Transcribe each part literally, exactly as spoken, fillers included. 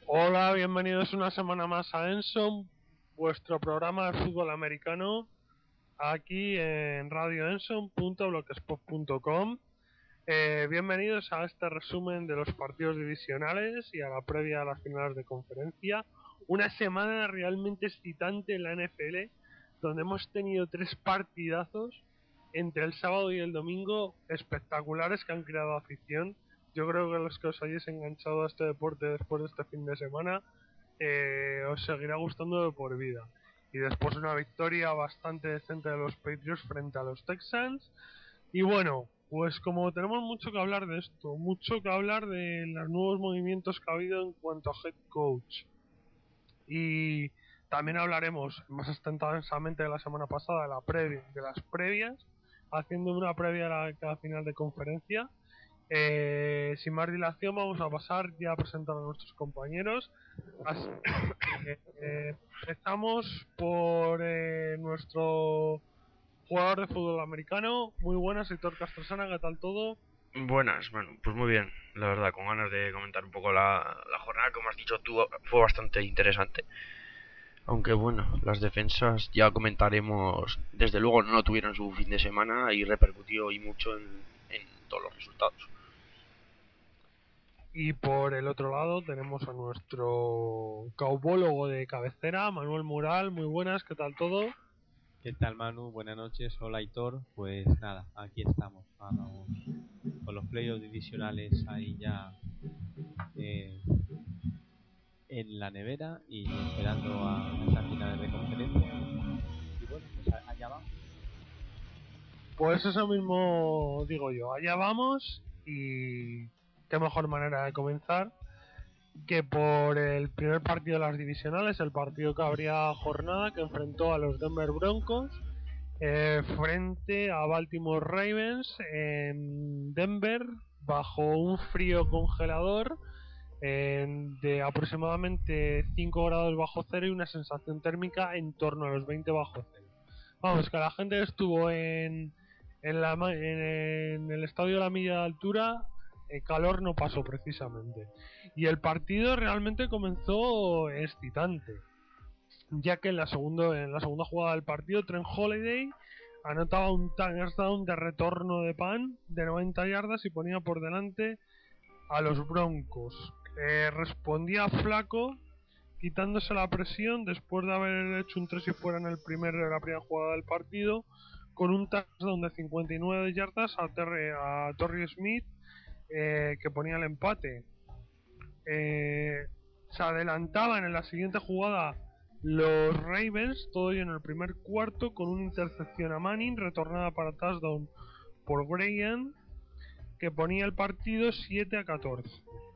Hola, bienvenidos una semana más a Enson, vuestro programa de fútbol americano, aquí en radio enson punto blogspot punto com. Eh, bienvenidos a este resumen de los partidos divisionales y a la previa a las finales de conferencia. Una semana realmente excitante en la N F L, donde hemos tenido tres partidazos entre el sábado y el domingo espectaculares que han creado afición. Yo creo que los que os hayáis enganchado a este deporte después de este fin de semana eh, os seguirá gustando de por vida. Y después una victoria bastante decente de los Patriots frente a los Texans. Y bueno, pues como tenemos mucho que hablar de esto, mucho que hablar de los nuevos movimientos que ha habido en cuanto a head coach, y también hablaremos más extensamente de la semana pasada, de, la previa, de las previas, haciendo una previa a la, a la final de conferencia. Eh, sin más dilación, vamos a pasar ya a presentar a nuestros compañeros. Así, eh, eh, empezamos por eh, nuestro jugador de fútbol americano. Muy buenas, Héctor Castrosana, ¿qué tal todo? Buenas, bueno, pues muy bien, la verdad, con ganas de comentar un poco la, la jornada, como has dicho tú, fue bastante interesante. Aunque bueno, las defensas ya comentaremos, desde luego no tuvieron su fin de semana y repercutió y mucho en, en todos los resultados. Y por el otro lado tenemos a nuestro caubólogo de cabecera, Manuel Mural. Muy buenas, ¿qué tal todo? ¿Qué tal, Manu? Buenas noches, hola Aitor. Pues nada, aquí estamos, vamos con los playoffs divisionales ahí ya eh, en la nevera y esperando a estas finales de conferencia. Y bueno, pues allá vamos. Pues eso mismo digo yo, allá vamos, y qué mejor manera de comenzar que por el primer partido de las divisionales, el partido que abría jornada, que enfrentó a los Denver Broncos eh, frente a Baltimore Ravens en Denver, bajo un frío congelador en, de aproximadamente cinco grados bajo cero y una sensación térmica en torno a los veinte bajo cero. Vamos, que la gente estuvo en, en, la, en, en el estadio de la milla de altura, el calor no pasó precisamente. Y el partido realmente comenzó excitante, ya que en la, segundo, en la segunda jugada del partido, Trent Holiday anotaba un touchdown de retorno de pan de noventa yardas y ponía por delante a los Broncos. Eh, respondía flaco, quitándose la presión después de haber hecho un tres y fuera en el primer, la primera jugada del partido, con un touchdown de cincuenta y nueve yardas a, Terry, a Torrey Smith, eh, que ponía el empate. Eh, se adelantaban en la siguiente jugada los Ravens, todo ello en el primer cuarto, con una intercepción a Manning, retornada para touchdown por Graham, que ponía el partido siete a catorce.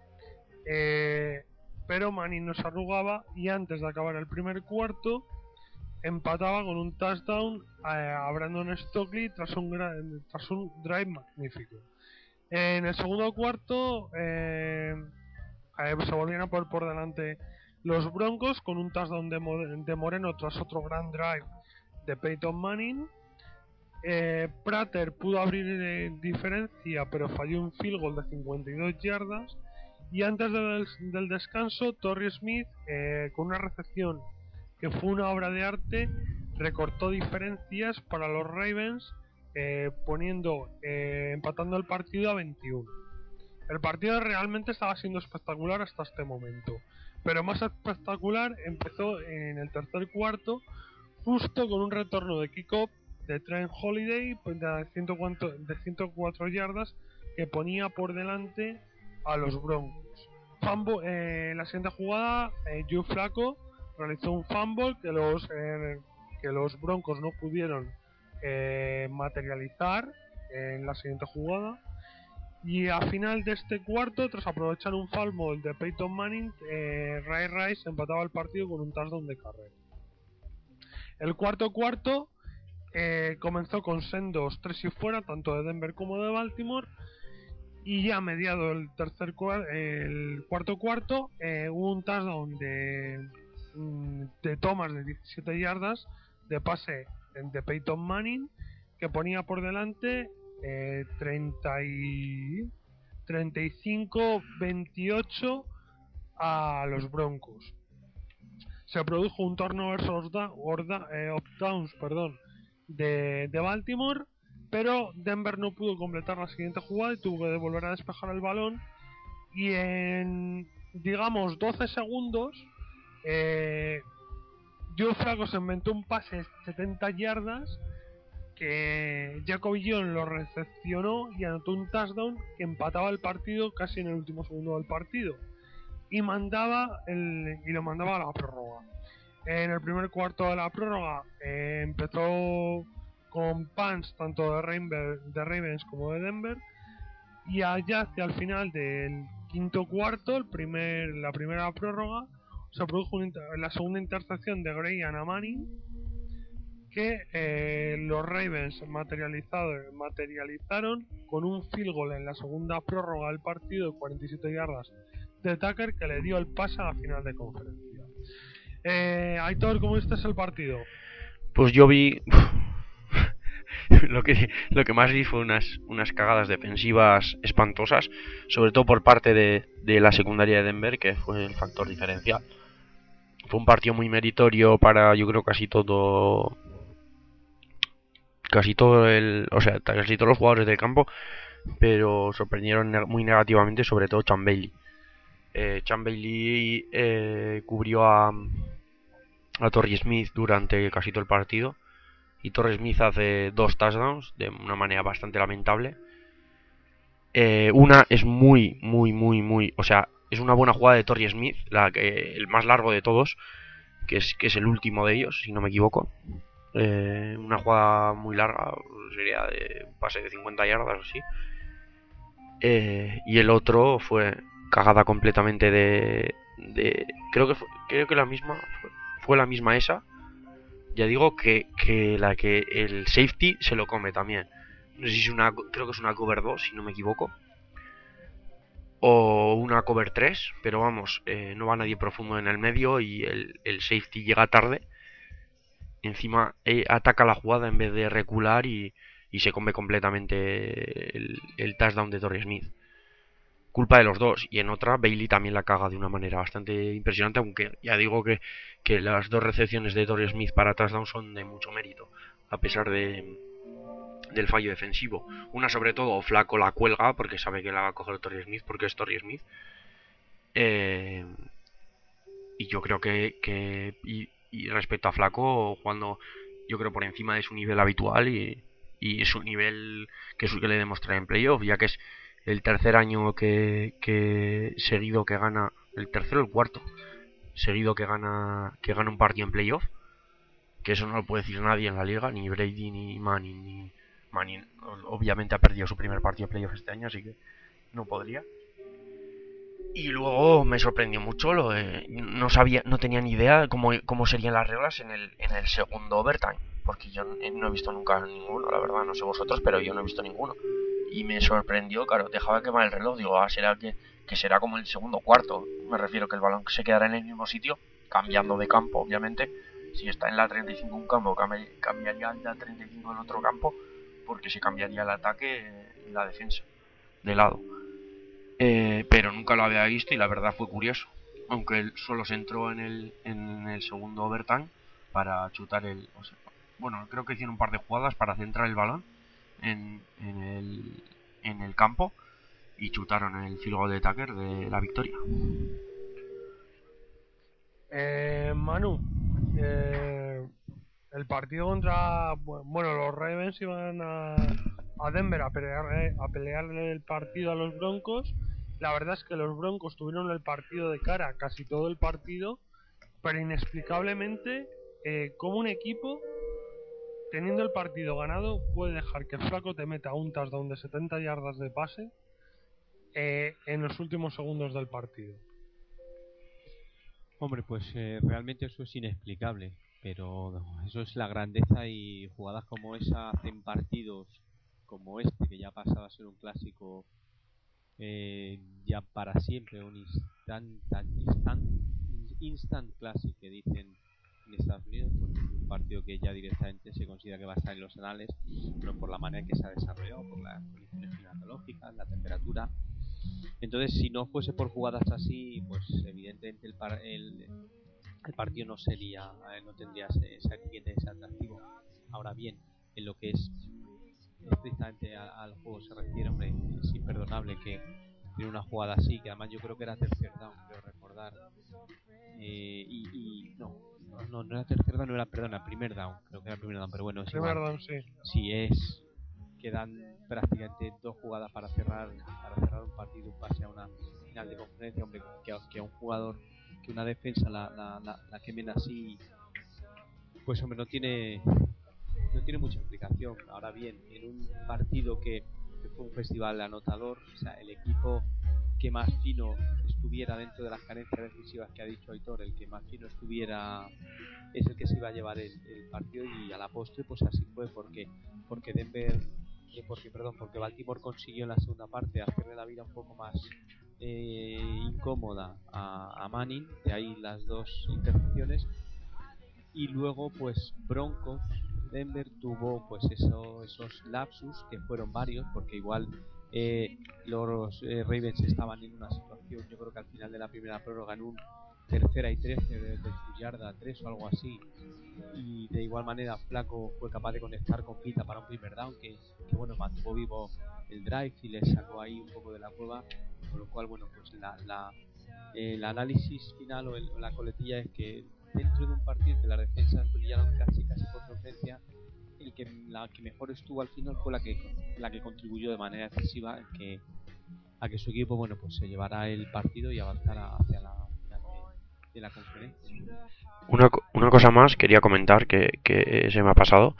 Eh, pero Manning no se arrugaba y antes de acabar el primer cuarto empataba con un touchdown a Brandon Stockley tras un, tras un drive magnífico. En el segundo cuarto eh, eh, se volvían a poner por delante los Broncos con un touchdown de, de Moreno tras otro gran drive de Peyton Manning. Eh, Prater pudo abrir eh, diferencia, pero falló un field goal de cincuenta y dos yardas. Y antes del, del descanso, Torrey Smith, eh, con una recepción que fue una obra de arte, recortó diferencias para los Ravens, eh, poniendo, eh, empatando el partido a veintiuno. El partido realmente estaba siendo espectacular hasta este momento, pero más espectacular empezó en el tercer cuarto, justo con un retorno de kickoff de Trent Holiday de ciento cuatro yardas, que ponía por delante a los Broncos. Fumble, eh, en la siguiente jugada, eh, Joe Flacco realizó un fumble que los, eh, que los Broncos no pudieron eh, materializar en la siguiente jugada. Y a final de este cuarto, tras aprovechar un fumble de Peyton Manning, eh, Ray Rice empataba el partido con un touchdown de carrera. El cuarto cuarto eh, comenzó con sendos tres y fuera, tanto de Denver como de Baltimore, y ya mediado el tercer el cuarto cuarto eh, hubo un touchdown de, de Thomas de diecisiete yardas de pase de Peyton Manning, que ponía por delante eh, treinta y, treinta y cinco veintiocho a los Broncos. Se produjo un turnover eh, of downs perdón, de, de Baltimore, pero Denver no pudo completar la siguiente jugada y tuvo que volver a despejar el balón, y en, digamos, doce segundos eh, Joe Flacco se inventó un pase de setenta yardas que Jacoby Jones lo recepcionó y anotó un touchdown que empataba el partido casi en el último segundo del partido y mandaba el, y lo mandaba a la prórroga. En el primer cuarto de la prórroga eh, empezó con punts tanto de, Rainber, de Ravens como de Denver, y allá hacia el final del quinto cuarto, el primer, la primera prórroga, se produjo una, la segunda intercepción de Gray a Manning, que eh, los Ravens materializaron con un field goal en la segunda prórroga del partido de cuarenta y siete yardas de Tucker, que le dio el pase a la final de conferencia. Eh, Aitor, ¿cómo viste el partido? Pues yo vi lo que lo que más vi fue unas unas cagadas defensivas espantosas, sobre todo por parte de, de la secundaria de Denver, que fue el factor diferencial. Fue un partido muy meritorio para, yo creo, casi todo casi todo el, o sea, casi todos los jugadores del campo, pero sorprendieron muy negativamente, sobre todo Chan Bailey. Eh, Chan Bailey eh, cubrió a a Torrey Smith durante casi todo el partido, y Torrey Smith hace dos touchdowns de una manera bastante lamentable. Eh, una es muy, muy, muy, muy, o sea, es una buena jugada de Torrey Smith, la que el más largo de todos, que es que es el último de ellos, si no me equivoco. Eh, una jugada muy larga, sería de un pase de cincuenta yardas o así. Eh, y el otro fue cagada completamente de, de creo que fue, creo que la misma fue, fue la misma esa. Ya digo que, que la que el safety se lo come también. No sé si es una, creo que es una cover dos, si no me equivoco, o una cover tres, pero vamos, eh, no va nadie profundo en el medio y el, el safety llega tarde. Encima eh, ataca la jugada en vez de recular, y, y se come completamente el, el touchdown de Torrey Smith. Culpa de los dos. Y en otra, Bailey también la caga de una manera bastante impresionante, aunque ya digo que, que las dos recepciones de Torrey Smith para touchdown son de mucho mérito, a pesar de del fallo defensivo. Una, sobre todo, Flaco la cuelga porque sabe que la va a coger Torrey Smith, porque es Torrey Smith. Eh, y yo creo que, que y, y respecto a Flaco, jugando, yo creo, por encima de su nivel habitual, y, y su nivel que es el que le demostré en playoff, ya que es el tercer año que, que seguido que gana, el tercero o el cuarto seguido que gana que gana un partido en playoff, que eso no lo puede decir nadie en la liga, ni Brady ni Manning. Ni Manning obviamente ha perdido su primer partido de playoff este año, así que no podría. Y luego me sorprendió mucho, lo, eh, no sabía, no tenía ni idea cómo, cómo serían las reglas en el, en el segundo overtime, porque yo no he visto nunca ninguno, la verdad, no sé vosotros, pero yo no he visto ninguno. Y me sorprendió, claro, dejaba quemar el reloj, digo, ah, será que, que será como el segundo cuarto, me refiero que el balón se quedará en el mismo sitio, cambiando de campo, obviamente. Si está en la treinta y cinco un campo, cambiaría en la treinta y cinco en otro campo, porque se cambiaría el ataque y la defensa de lado. Eh, pero nunca lo había visto y la verdad fue curioso, aunque él solo se entró en el, en el segundo overtime para chutar el, o sea, bueno, creo que hicieron un par de jugadas para centrar el balón en, en, el, en el campo, y chutaron el field goal de Tucker de la victoria. eh, Manu, eh, el partido contra, bueno, los Ravens iban a, a Denver a pelear, a pelear el partido a los Broncos. La verdad es que los Broncos tuvieron el partido de cara casi todo el partido, pero inexplicablemente, eh, como un equipo, teniendo el partido ganado, puede dejar que Flaco te meta un touchdown de setenta yardas de pase eh, en los últimos segundos del partido. Hombre, pues eh, realmente eso es inexplicable, pero no, eso es la grandeza, y jugadas como esa hacen partidos como este, que ya ha pasado a ser un clásico eh, ya para siempre, un instant, instant, instant classic que dicen en Estados Unidos, porque es un partido que ya directamente se considera que va a estar en los anales, pero por la manera en que se ha desarrollado, por las condiciones climatológicas, la temperatura, Entonces, si no fuese por jugadas así, pues evidentemente el, par el, el partido no sería, eh, no tendría ese, esa etiqueta, ese atractivo. Ahora bien, en lo que es estrictamente al, al juego se refiere, hombre, es imperdonable que tiene una jugada así, que además yo creo que era tercer down, creo recordar. Eh, y, y no, no, no era tercer down, no era, perdona, primer down, creo que era primer down, pero bueno, es Primer igual. down, sí. Si es, quedan prácticamente dos jugadas para cerrar, para cerrar un partido, un pase a una final de conferencia, hombre, que, que a un jugador, que una defensa la, la, la, la quemen así, pues hombre, no tiene, no tiene mucha implicación. Ahora bien, en un partido que, que fue un festival anotador, o sea, el equipo que más fino estuviera dentro de las carencias defensivas que ha dicho Aitor, el que más fino estuviera es el que se iba a llevar el, el partido, y a la postre pues así fue, porque porque Denver eh, porque perdón porque Baltimore consiguió en la segunda parte hacerle la vida un poco más eh, incómoda a, a Manning, de ahí las dos intercepciones, y luego pues Broncos Denver tuvo pues eso, esos lapsus, que fueron varios, porque igual eh, los eh, Ravens estaban en una situación, yo creo que al final de la primera prórroga, en un tercera y trece de, de su yarda tres o algo así, y de igual manera Flaco fue capaz de conectar con Pita para un primer down que, que bueno, mantuvo vivo el drive y le sacó ahí un poco de la cueva, con lo cual bueno, pues la, la el análisis final o, el, o la coletilla es que dentro de un partido en que las defensas brillaron casi casi por su ausencia, el que la que mejor estuvo al final fue la que la que contribuyó de manera decisiva a que a que su equipo bueno pues se llevara el partido y avanzara hacia la final de, de la conferencia. Una, una cosa más quería comentar que, que se me ha pasado.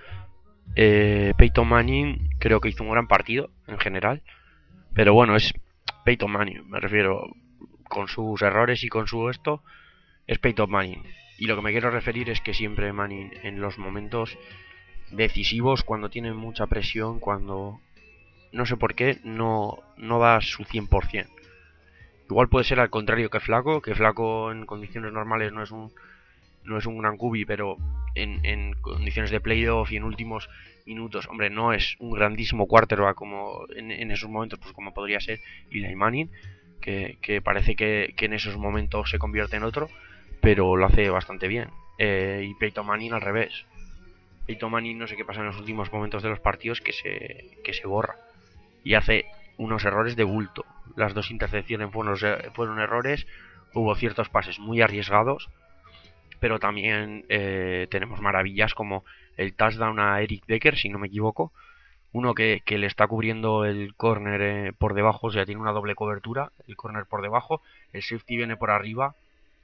eh, Peyton Manning creo que hizo un gran partido en general, pero bueno, es Peyton Manning, me refiero, con sus errores y con su esto, es Peyton Manning. Y lo que me quiero referir es que siempre Manning, en los momentos decisivos, cuando tiene mucha presión, cuando no sé por qué, no, no da su cien por ciento. Igual puede ser al contrario que Flaco, que Flaco en condiciones normales no es un no es un gran cubi, pero en, en condiciones de playoff y en últimos minutos, hombre, no es un grandísimo quarterback como en, en esos momentos, pues como podría ser Eli Manning, que, que parece que, que en esos momentos se convierte en otro, pero lo hace bastante bien. Eh, y Peyton Manning al revés. Peyton Manning no sé qué pasa en los últimos momentos de los partidos, que se, que se borra y hace unos errores de bulto. Las dos intercepciones fueron, fueron errores, hubo ciertos pases muy arriesgados, pero también eh, tenemos maravillas como el touchdown a Eric Decker, si no me equivoco, uno que, que le está cubriendo el corner eh, por debajo, o sea, tiene una doble cobertura, el corner por debajo, el safety viene por arriba,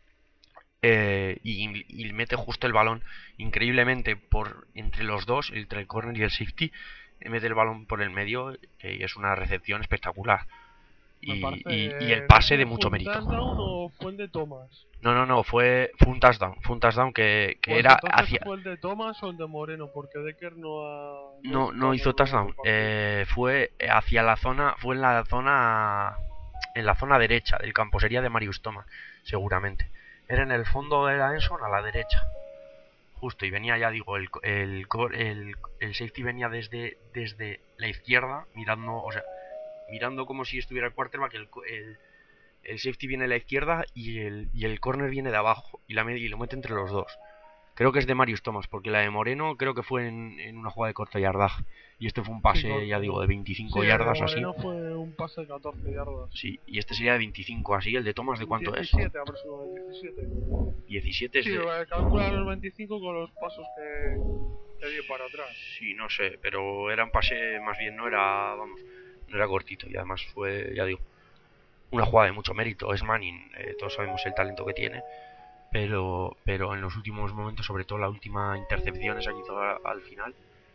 eh, y, y mete justo el balón increíblemente por entre los dos, entre el corner y el safety, mete el balón por el medio, eh, y es una recepción espectacular. Y, y, y el pase de mucho mérito. ¿Fue un touchdown o fue el de Thomas? No, no, no, fue, fue un touchdown, fue un touchdown que, que pues era hacia... hacia... ¿Fue el de Thomas o el de Moreno? Porque Decker no ha... No, no hizo touchdown, eh, fue hacia la zona, fue en la zona, en la zona derecha del campo, sería de Marius Thomas, seguramente. Era en el fondo de la endzone a la derecha, justo, y venía ya, digo, el, el, el, el safety venía desde, desde la izquierda, mirando, o sea, mirando como si estuviera el quarterback, el, el, el safety viene a la izquierda y el, y el corner viene de abajo, y, la, y lo mete entre los dos. Creo que es de Marius Thomas, porque la de Moreno creo que fue en, en una jugada de corto yardaje. Y este fue un pase, sí, ya digo, de veinticinco sí, yardas, el de así. Moreno fue un pase de catorce yardas. Sí, y este sería de veinticinco, así. ¿El de Thomas de cuánto diecisiete, es? Aproximadamente, diecisiete. diecisiete es sí, de... calcula los veinticinco con los pasos que, que dio para atrás. Sí, no sé, pero era un pase, más bien no era, vamos, no era cortito. Y además fue, ya digo, una jugada de mucho mérito. Es Manning, eh, todos sabemos el talento que tiene. Pero, pero en los últimos momentos, sobre todo la última intercepción esa que hizo al final,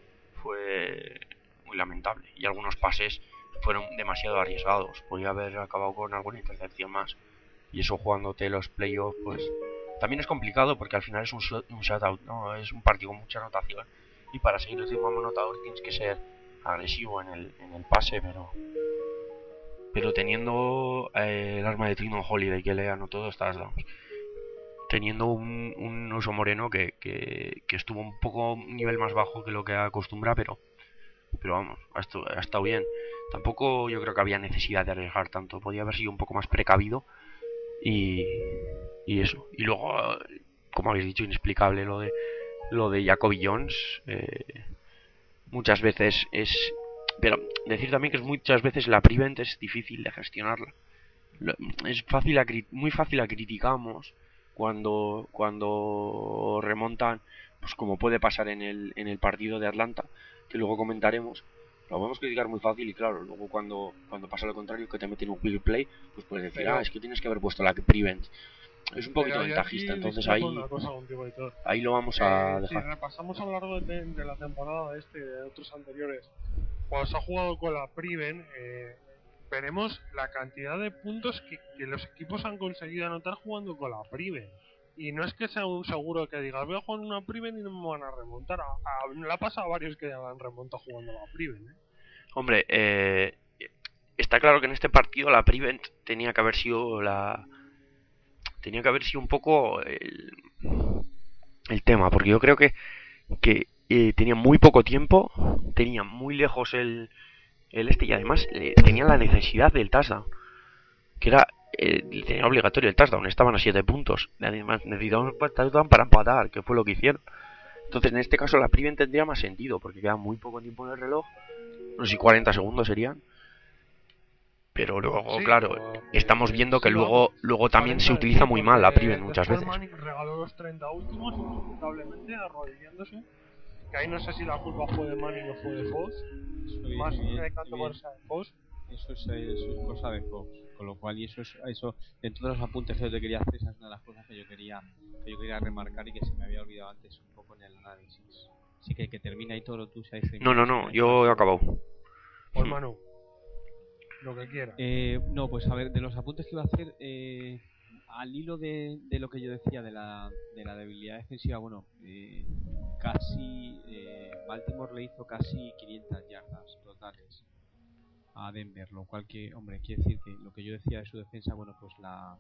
fue muy lamentable. Y algunos pases fueron demasiado arriesgados. Podía haber acabado con alguna intercepción más. Y eso, jugándote los playoffs, pues también es complicado, porque al final es un, shot, un shutout, ¿no? Es un partido con mucha anotación. Y para seguir el ritmo anotador tienes que ser agresivo en el, en el pase, pero pero teniendo eh, el arma de Trindon Holiday, que le anotó dos touchdowns, teniendo un, un Uso Moreno que, que, que estuvo un poco un nivel más bajo que lo que acostumbra, pero pero vamos, ha estado, ha estado bien. Tampoco yo creo que había necesidad de arriesgar tanto, podía haber sido un poco más precavido y, y eso. Y luego, como habéis dicho, inexplicable lo de lo de Jacoby Jones. Eh, muchas veces es... Pero decir también que es muchas veces la prevent es difícil de gestionarla. Es fácil a, muy fácil la criticamos cuando cuando remontan, pues como puede pasar en el en el partido de Atlanta, que luego comentaremos. Lo podemos criticar muy fácil y claro, luego cuando cuando pasa lo contrario, que te meten un quick play, pues puedes decir, pero, ah, es que tienes que haber puesto la prevent. Es un poquito ventajista, entonces ahí una cosa contigo, ahí lo vamos eh, a dejar. Si repasamos a lo largo de, de la temporada este y de otros anteriores, cuando se ha jugado con la Priven, eh, veremos la cantidad de puntos que, que los equipos han conseguido anotar jugando con la Priven. Y no es que sea un seguro que digas, voy a jugar una Priven y no me van a remontar. A, a, le ha pasado a varios que ya han remontado jugando la Priven, ¿eh? Hombre, eh, está claro que en este partido la Prevent tenía que haber sido la... Tenía que haber sido un poco el, el tema, porque yo creo que, que eh, tenía muy poco tiempo, tenía muy lejos el, el este y además eh, tenía la necesidad del touchdown, que era eh, tenía obligatorio el touchdown, estaban a siete puntos, además necesitaban un touchdown para empatar, que fue lo que hicieron. Entonces en este caso la Prevent tendría más sentido, porque queda muy poco tiempo en el reloj, no sé si cuarenta segundos serían. Pero luego, sí, claro, pero, estamos viendo que sí, luego luego también se utiliza muy mal la Priven muchas veces. Manning regaló los treinta últimos, lamentablemente, arrodillándose. Que ahí no sé si la culpa fue de Manning o fue de Fox. Más de canto por esa de Fox. Eso es, eso es cosa de Fox. Con lo cual, y eso es eso dentro de los apuntes que yo te quería hacer, esa es una de las cosas que yo quería que yo quería remarcar y que se me había olvidado antes un poco en el análisis. Así que que termina y todo tú seas. No, no, no, yo he acabado. Por Manu. Lo que quiera. Eh, no, pues a ver, de los apuntes que iba a hacer, eh, al hilo de, de lo que yo decía de la, de la debilidad defensiva, bueno, eh, casi eh, Baltimore le hizo casi quinientas yardas totales a Denver, lo cual que, hombre, quiere decir que lo que yo decía de su defensa, bueno, pues la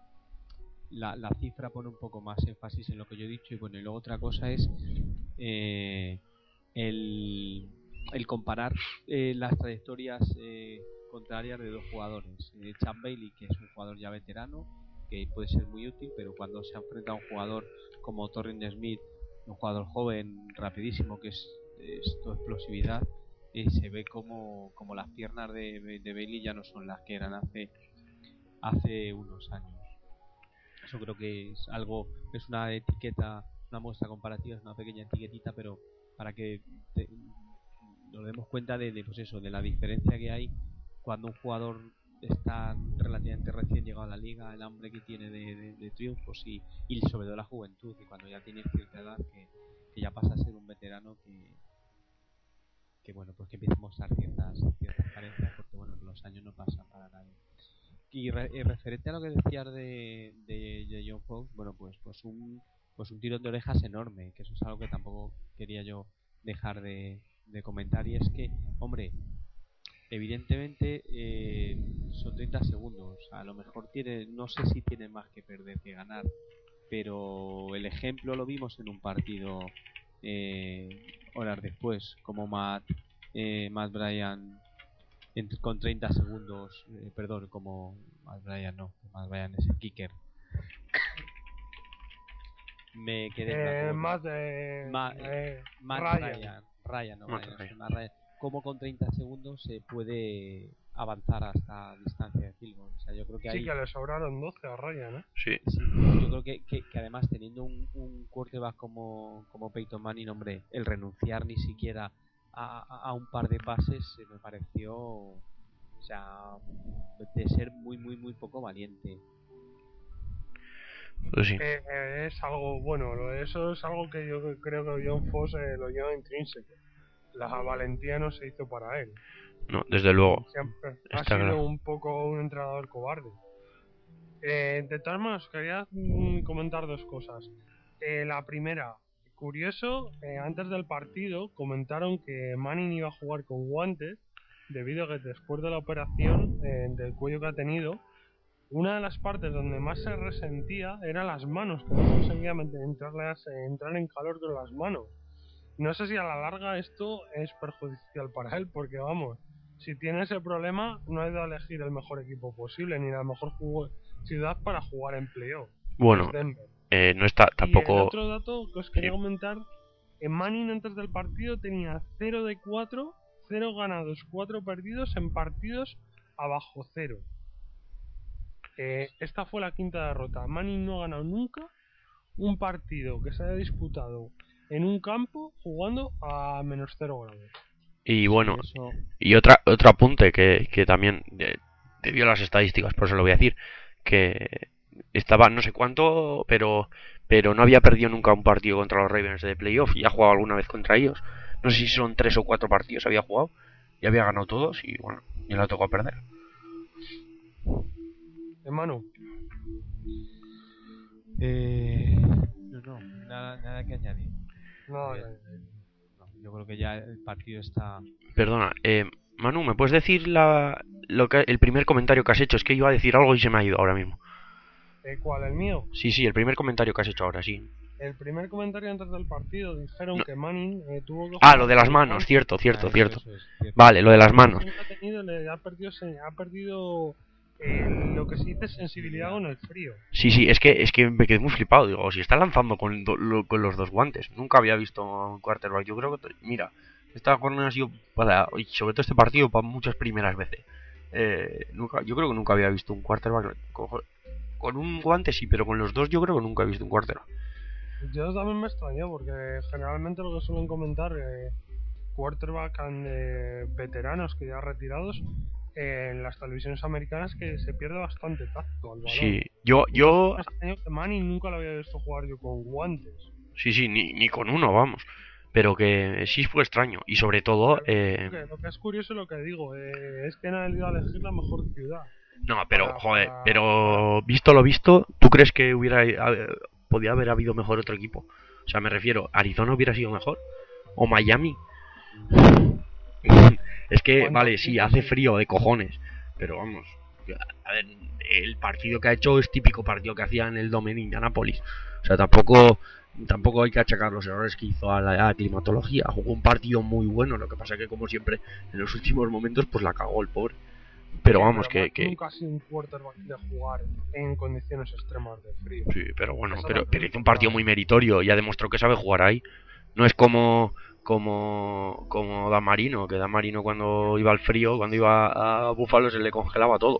la, la cifra pone un poco más énfasis en lo que yo he dicho y bueno, y luego otra cosa es eh, el, el comparar eh, las trayectorias eh, contrarias de dos jugadores. Eh, Champ Bailey, que es un jugador ya veterano, que puede ser muy útil, pero cuando se enfrenta a un jugador como Torrin Smith, un jugador joven, rapidísimo, que es, es toda explosividad, eh, se ve como, como las piernas de, de Bailey ya no son las que eran hace, hace unos años. Eso creo que es algo, es una etiqueta, una muestra comparativa, es una pequeña etiquetita, pero para que te, nos demos cuenta de, de, pues eso, de la diferencia que hay cuando un jugador está relativamente recién llegado a la liga, el hambre que tiene de, de, de triunfos y, y sobre todo la juventud, y cuando ya tiene cierta edad que, que ya pasa a ser un veterano que, que bueno, pues que empieza a mostrar ciertas, ciertas carencias, porque bueno, los años no pasan para nadie. Y, re, y referente a lo que decías de, de, de John Fox, bueno, pues pues un pues un tirón de orejas enorme, que eso es algo que tampoco quería yo dejar de, de comentar, y es que, hombre, evidentemente eh, son treinta segundos, a lo mejor tiene, no sé si tiene más que perder que ganar, pero el ejemplo lo vimos en un partido eh, horas después, como Matt, eh, Matt Bryan entre, con treinta segundos, eh, perdón, como Matt Bryan no, Matt Bryan es el kicker. Me quedé eh, más de Ma, eh, Matt Ryan. Ryan, Ryan, no, Matt Ryan, Ryan. Matt Ryan. Como con treinta segundos se puede avanzar hasta distancia de field goal. O sea, yo creo que sí, ahí, que le sobraron doce a Ryan, ¿eh? Sí. sí, yo creo que, que, que además teniendo un, un quarterback como, como Peyton Manning, hombre, el renunciar ni siquiera a, a, a un par de pases se me pareció, o sea, de ser muy, muy, muy poco valiente. Pues sí. Eh, eh, es algo bueno, lo de eso es algo que yo creo que John Foss eh, lo lleva intrínseco. La valentía no se hizo para él. No, desde luego. Siempre Está ha sido claro. un poco un entrenador cobarde. Eh, de todas maneras, quería mm, comentar dos cosas. Eh, la primera, curioso, eh, antes del partido comentaron que Manning iba a jugar con guantes debido a que después de la operación eh, del cuello que ha tenido, una de las partes donde más se resentía eran las manos, que no conseguía entrarle a, entrar en calor con las manos. No sé si a la larga esto es perjudicial para él, porque vamos, si tiene ese problema, no ha ido a elegir el mejor equipo posible, ni la mejor jugo- ciudad para jugar en playoff. Bueno, Es Denver. eh, no está Y el tampoco... otro dato que os quería Sí. comentar, en Manning antes del partido tenía cero de cuatro, cero ganados, cuatro perdidos en partidos abajo cero. Eh, esta fue la quinta derrota. Manning no ha ganado nunca un partido que se haya disputado en un campo jugando a menos cero grados. Y bueno, Sí, eso... y otra otro apunte que, que también eh, te dio las estadísticas, por eso lo voy a decir, que estaba no sé cuánto, pero pero no había perdido nunca un partido contra los Ravens de playoff y ha jugado alguna vez contra ellos. No sé si son tres o cuatro partidos había jugado y había ganado todos y bueno, y le ha tocado perder. Hermano, Eh, no, no, nada, nada que añadir. no, Eh, no, yo creo que ya el partido está... Perdona, eh, Manu, ¿me puedes decir la, lo que, el primer comentario que has hecho? Es que iba a decir algo y se me ha ido ahora mismo. eh, ¿cuál? ¿El mío? Sí, sí, el primer comentario que has hecho ahora, sí. El primer comentario antes del partido dijeron No. que Manning eh, tuvo que Ah, jugar lo de las con manos, guantes. cierto, cierto, Ah, cierto. eso es cierto. Vale, lo de las manos. Nunca ha tenido, le ha perdido, se- ha perdido eh, lo que se dice sensibilidad con el frío. Sí, sí, es que es que me quedé muy flipado. Digo, si está lanzando con, do- lo- con los dos guantes. Nunca había visto un quarterback. Yo creo que, mira, esta jornada ha sido para, y sobre todo este partido, para muchas primeras veces. Eh, nunca, yo creo que nunca había visto un quarterback con, con un guante, sí, pero con los dos yo creo que nunca he visto un quarterback. Yo también me extrañó porque generalmente lo que suelen comentar eh, quarterback and, eh, veteranos que ya retirados eh, en las televisiones americanas que se pierde bastante tacto al balón. Sí, yo, Entonces, yo, me extrañó que Manning nunca lo había visto jugar yo con guantes. sí, sí, ni, ni con uno, vamos. Pero que sí fue extraño. Y sobre todo, Pero eh, lo, que, lo que es curioso lo que digo eh, es que no han ido a elegir la mejor ciudad. no, pero, Para- joder, para- pero visto lo visto, ¿tú crees que hubiera eh, podía haber habido mejor otro equipo? O sea, me refiero, ¿Arizona hubiera sido mejor? ¿O Miami? Es que, ¿Cuántos vale, sí, equipos hace sí? frío de cojones, pero vamos, a ver, el partido que ha hecho es típico partido que hacía en el Dome en Indianapolis. O sea, tampoco tampoco hay que achacar los errores que hizo a la, a la climatología. Jugó un partido muy bueno, lo que pasa que como siempre en los últimos momentos pues la cagó el pobre. Pero Sí, vamos, pero que, que nunca ha sido un quarterback de jugar en condiciones extremas de frío. sí, pero bueno, Eso pero, también pero es hizo un verdad. partido muy meritorio, ya demostró que sabe jugar ahí. No es como como como Dan Marino, que Dan Marino cuando iba al frío, cuando iba a Búfalo se le congelaba todo.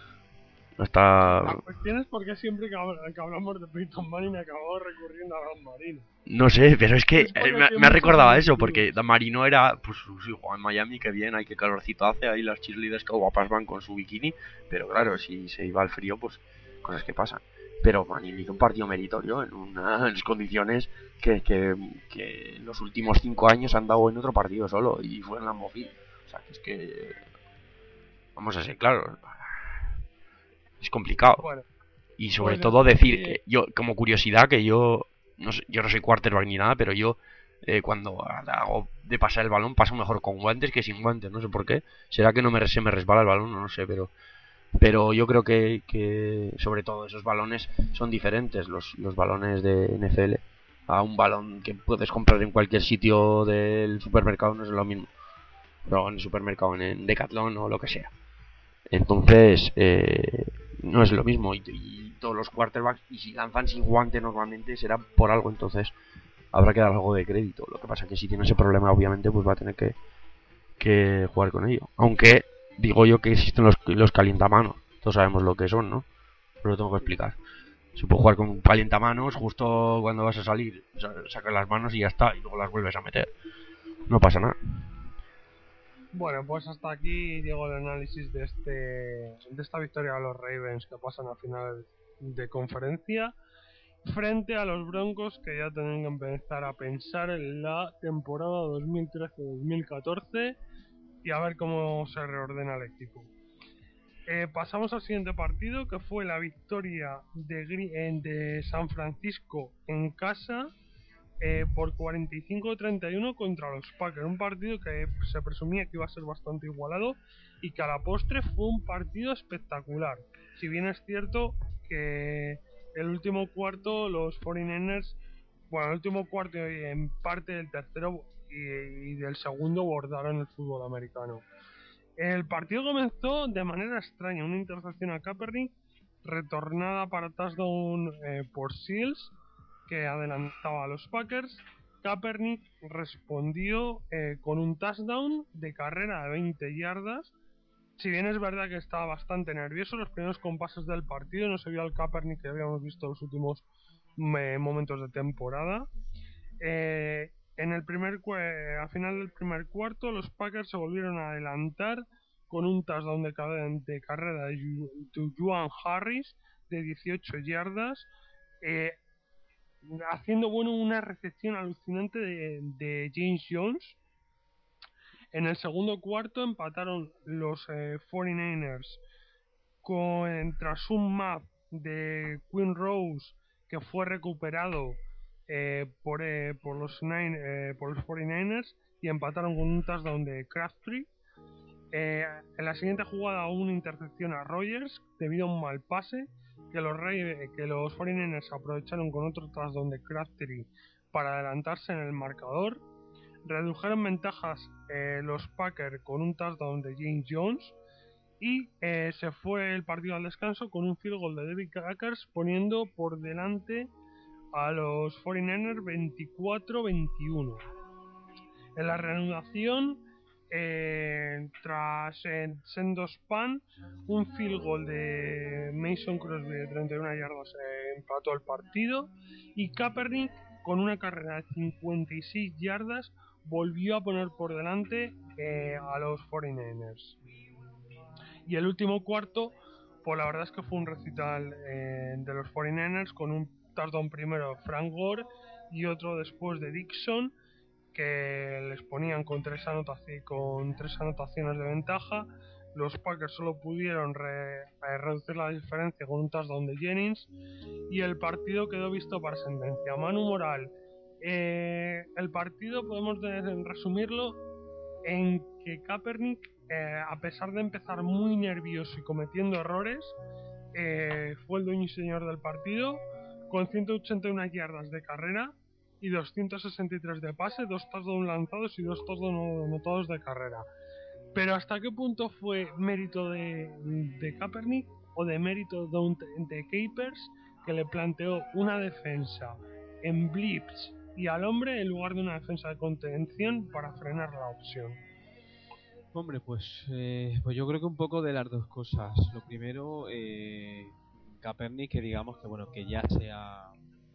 Hasta La cuestión es porque siempre que, hab- que hablamos de Peyton Manning acabamos recurriendo a Dan Marino. no sé, pero es que Es porque eh, me, tiene me ha muchos recordado a eso, similitudes. porque Dan Marino era, pues sí, jugaba en Miami, que bien, hay que calorcito hace, ahí las cheerleaders que guapas van con su bikini, pero claro, si se iba al frío, pues cosas que pasan. Pero Manning hizo un partido meritorio en unas condiciones que, que, que en los últimos cinco años han dado en otro partido solo, y fue en Lambeau Field. O sea, que es que, vamos a ser claros, es complicado. Bueno, Y sobre pues todo hasta decir aquí- que yo, como curiosidad, que yo no, sé, yo no soy quarterback ni nada, pero yo eh, cuando hago de pasar el balón paso mejor con guantes que sin guantes, no sé por qué. Será que no me, se me resbala el balón, no, no sé, pero pero yo creo que, que sobre todo esos balones son diferentes, los, los balones de N F L, a un balón que puedes comprar en cualquier sitio del supermercado, no es lo mismo. Pero en el supermercado, en, en Decathlon o lo que sea. Entonces, eh, no es lo mismo. Y, y todos los quarterbacks, y si lanzan sin guante normalmente, será por algo. Entonces, habrá que dar algo de crédito. Lo que pasa es que si tiene ese problema, obviamente, pues va a tener que, que jugar con ello. Aunque, digo yo que existen los, los calientamanos. Todos sabemos lo que son, ¿no? Pero lo tengo que explicar. Se puede jugar con un calientamanos justo cuando vas a salir. Sacas las manos y ya está. Y luego las vuelves a meter. No pasa nada. Bueno, pues hasta aquí llegó el análisis de este de esta victoria de los Ravens que pasan a final de conferencia frente a los Broncos que ya tienen que empezar a pensar en la temporada dos mil trece dos mil catorce y a ver cómo se reordena el equipo. Eh, pasamos al siguiente partido que fue la victoria de, Gri- en- de San Francisco en casa eh, por cuarenta y cinco a treinta y uno contra los Packers, un partido que se presumía que iba a ser bastante igualado y que a la postre fue un partido espectacular. Si bien es cierto que el último cuarto los cuarenta y nueve ers bueno, el último cuarto y en parte del tercero y, y del segundo bordaron el fútbol americano. El partido comenzó de manera extraña, una intercepción a Kaepernick, retornada para touchdown eh, por Seals, que adelantaba a los Packers. Kaepernick respondió eh, con un touchdown de carrera de veinte yardas. Si bien es verdad que estaba bastante nervioso, los primeros compases del partido no se vio al Kaepernick que habíamos visto en los últimos eh, momentos de temporada. Eh, en el primer eh, a final del primer cuarto, los Packers se volvieron a adelantar con un touchdown de, de carrera de, de Juan Harris de dieciocho yardas, eh, haciendo bueno una recepción alucinante de, de James Jones. En el segundo cuarto empataron los eh, cuarenta y nueve ers con, tras un map de Quinn Rose que fue recuperado eh, por, eh, por, los nine, eh, por los cuarenta y nueve ers y empataron con un touchdown de Crabtree. Eh, en la siguiente jugada hubo una intercepción a Rogers debido a un mal pase que los, Rey, que los cuarenta y nueve ers aprovecharon con otro touchdown de Crabtree para adelantarse en el marcador. Redujeron ventajas eh, los Packers con un touchdown de James Jones y eh, se fue el partido al descanso con un field goal de David Akers poniendo por delante a los cuarenta y nueve ers veinticuatro veintiuno. En la reanudación, eh, tras eh, sendos pan, un field goal de Mason Crosby de treinta y una yardas eh, empató el partido y Kaepernick con una carrera de cincuenta y seis yardas volvió a poner por delante eh, a los cuarenta y nueve ers. Y el último cuarto, pues la verdad es que fue un recital eh, de los cuarenta y nueve ers con un touchdown primero de Frank Gore y otro después de Dixon, que les ponían con tres, anotaci- con tres anotaciones de ventaja. Los Packers solo pudieron re- eh, reducir la diferencia con un touchdown de Jennings y el partido quedó visto para sentencia. Manu Moral, eh, el partido podemos resumirlo en que Kaepernick, eh, a pesar de empezar muy nervioso y cometiendo errores, eh, fue el dueño y señor del partido con ciento ochenta y una yardas de carrera y doscientos sesenta y tres de pase, dos touchdowns lanzados y dos touchdowns anotados de carrera. Pero ¿hasta qué punto fue mérito de, de Kaepernick o de mérito de, de Capers, que le planteó una defensa en blitz y al hombre en lugar de una defensa de contención para frenar la opción? Hombre, pues, eh, pues yo creo que un poco de las dos cosas. Lo primero, eh, Kaepernick, que digamos que bueno, que ya se ha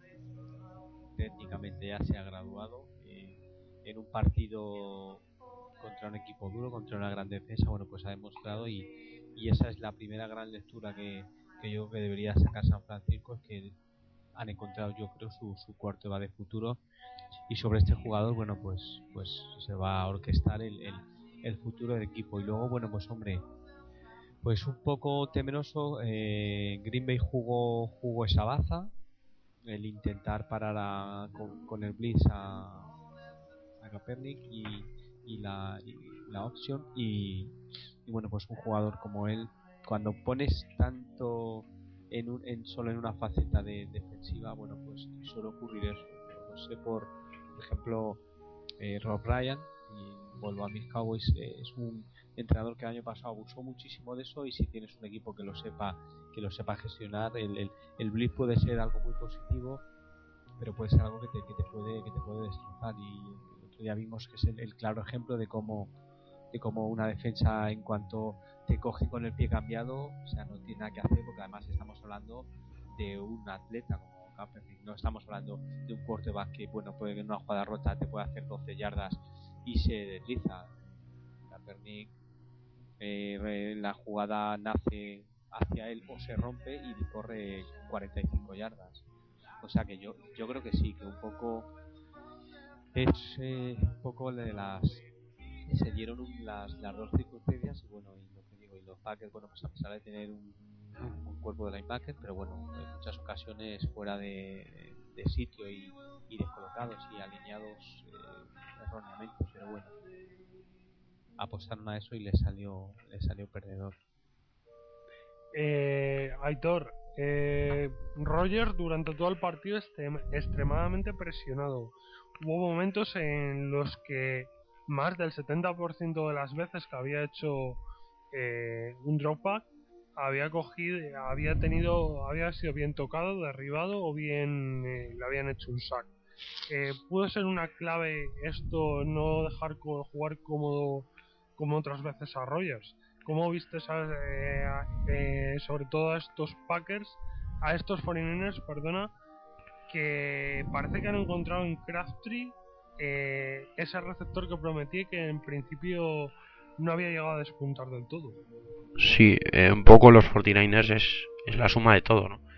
técnicamente ya se ha graduado eh, en un partido contra un equipo duro, contra una gran defensa, bueno, pues ha demostrado y, y esa es la primera gran lectura que, que yo creo que debería sacar San Francisco, es que han encontrado, yo creo, su, su cuarto va de futuro, y sobre este jugador, bueno, pues pues se va a orquestar el, el, el futuro del equipo. Y luego, bueno, pues hombre, pues un poco temeroso, eh, Green Bay jugó, jugó esa baza, el intentar parar a, con, con el blitz a, a Kaepernick y, y, la, y la opción y, y bueno, pues un jugador como él, cuando pones tanto en, un, en solo en una faceta de defensiva, bueno, pues suele ocurrir eso. Yo lo sé por, por ejemplo, eh, Rob Ryan, y vuelvo a mis Cowboys, eh, es un entrenador que el año pasado abusó muchísimo de eso, y si tienes un equipo que lo sepa que lo sepa gestionar, el, el, el blitz puede ser algo muy positivo, pero puede ser algo que te, que te puede que te puede destrozar. Y el otro día vimos que es el, el claro ejemplo de cómo de cómo una defensa, en cuanto te coge con el pie cambiado, o sea, no tiene nada que hacer, porque además estamos hablando de un atleta como Kaepernick, no estamos hablando de un quarterback que, bueno, puede que en una jugada rota te puede hacer doce yardas y se desliza. Kaepernick, eh, la jugada nace hacia él o se rompe y corre cuarenta y cinco yardas. O sea que yo yo creo que sí, que un poco es eh, un poco de las se dieron un, las, las dos circunstancias, y bueno, y lo que digo, y los Packers, bueno, pues a pesar de tener un, un cuerpo de linebacker, pero bueno, en muchas ocasiones fuera de, de sitio y, y descolocados y alineados eh, erróneamente, pero bueno, apostaron a eso y le salió le salió perdedor. Eh, Aitor, Eh, Rodgers durante todo el partido estem- extremadamente presionado. Hubo momentos en los que más del setenta por ciento de las veces que había hecho eh, un dropback había cogido, había tenido, había sido bien tocado, derribado o bien eh, le habían hecho un sack. Eh, pudo ser una clave esto, no dejar co- jugar cómodo como otras veces a Rodgers. ¿Cómo viste esas, eh, a- eh, sobre todo a estos Packers, a estos cuarenta y nueve ers, perdona, que parece que han encontrado en Crabtree eh, ese receptor que prometí que en principio no había llegado a despuntar del todo? Sí, eh, un poco los cuarenta y nueve ers es, es la suma de todo, ¿no?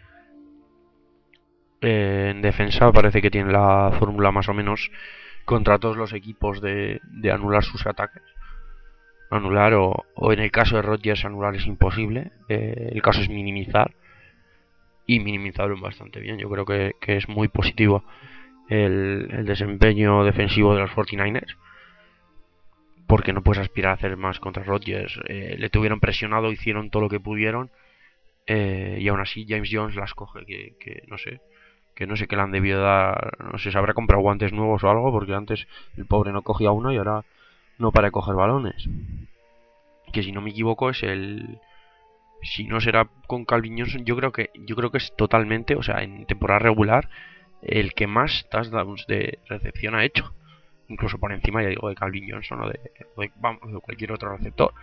Eh, en defensa parece que tiene la fórmula más o menos contra todos los equipos de, de anular sus ataques. Anular o, o en el caso de Rodgers anular es imposible. Eh, el caso es minimizar y minimizarlo bastante bien. Yo creo que, que es muy positivo el, el desempeño defensivo de los cuarenta y nueve ers, porque no puedes aspirar a hacer más contra Rodgers. Eh, le tuvieron presionado, hicieron todo lo que pudieron, eh, y aún así James Jones las coge, que, que no sé, que no sé qué le han debido dar, no sé, se habrá comprado guantes nuevos o algo, porque antes el pobre no cogía uno y ahora no para de coger balones. Que si no me equivoco es el, si no será con Calvin Johnson, yo creo que yo creo que es totalmente, o sea, en temporada regular el que más touchdowns de recepción ha hecho, incluso por encima, ya digo, de Calvin Johnson o de, de, vamos, de cualquier otro receptor.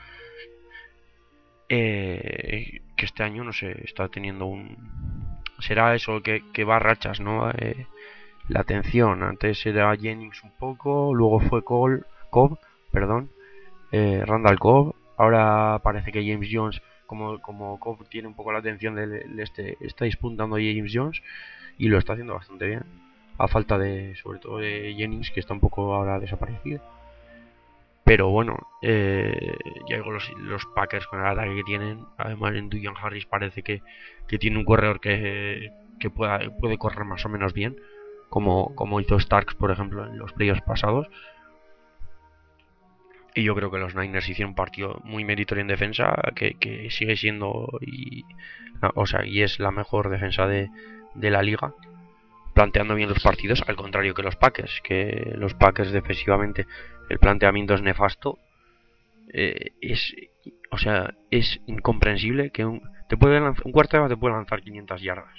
Eh, que este año, no sé, está teniendo un... Será eso, que, que va a rachas, ¿no? Eh, la atención, antes era Jennings un poco, luego fue Cole, Cobb, perdón, eh, Randall Cobb, ahora parece que James Jones, como, como Cobb tiene un poco la atención, de, de este, está disputando a James Jones y lo está haciendo bastante bien, a falta de, sobre todo de Jennings, que está un poco ahora desaparecido. Pero bueno, eh, ya digo, los, los Packers con el ataque que tienen, además en Duggan Harris parece que, que tiene un corredor que, que pueda, puede correr más o menos bien, como, como hizo Starks, por ejemplo, en los playoffs pasados. Y yo creo que los Niners hicieron un partido muy meritorio en defensa, que, que sigue siendo y, o sea, y es la mejor defensa de, de la liga, planteando bien los partidos, al contrario que los Packers, que los Packers defensivamente el planteamiento es nefasto. Eh, es, o sea, es incomprensible que un, te puede lanzar, un quarterback te puede lanzar quinientas yardas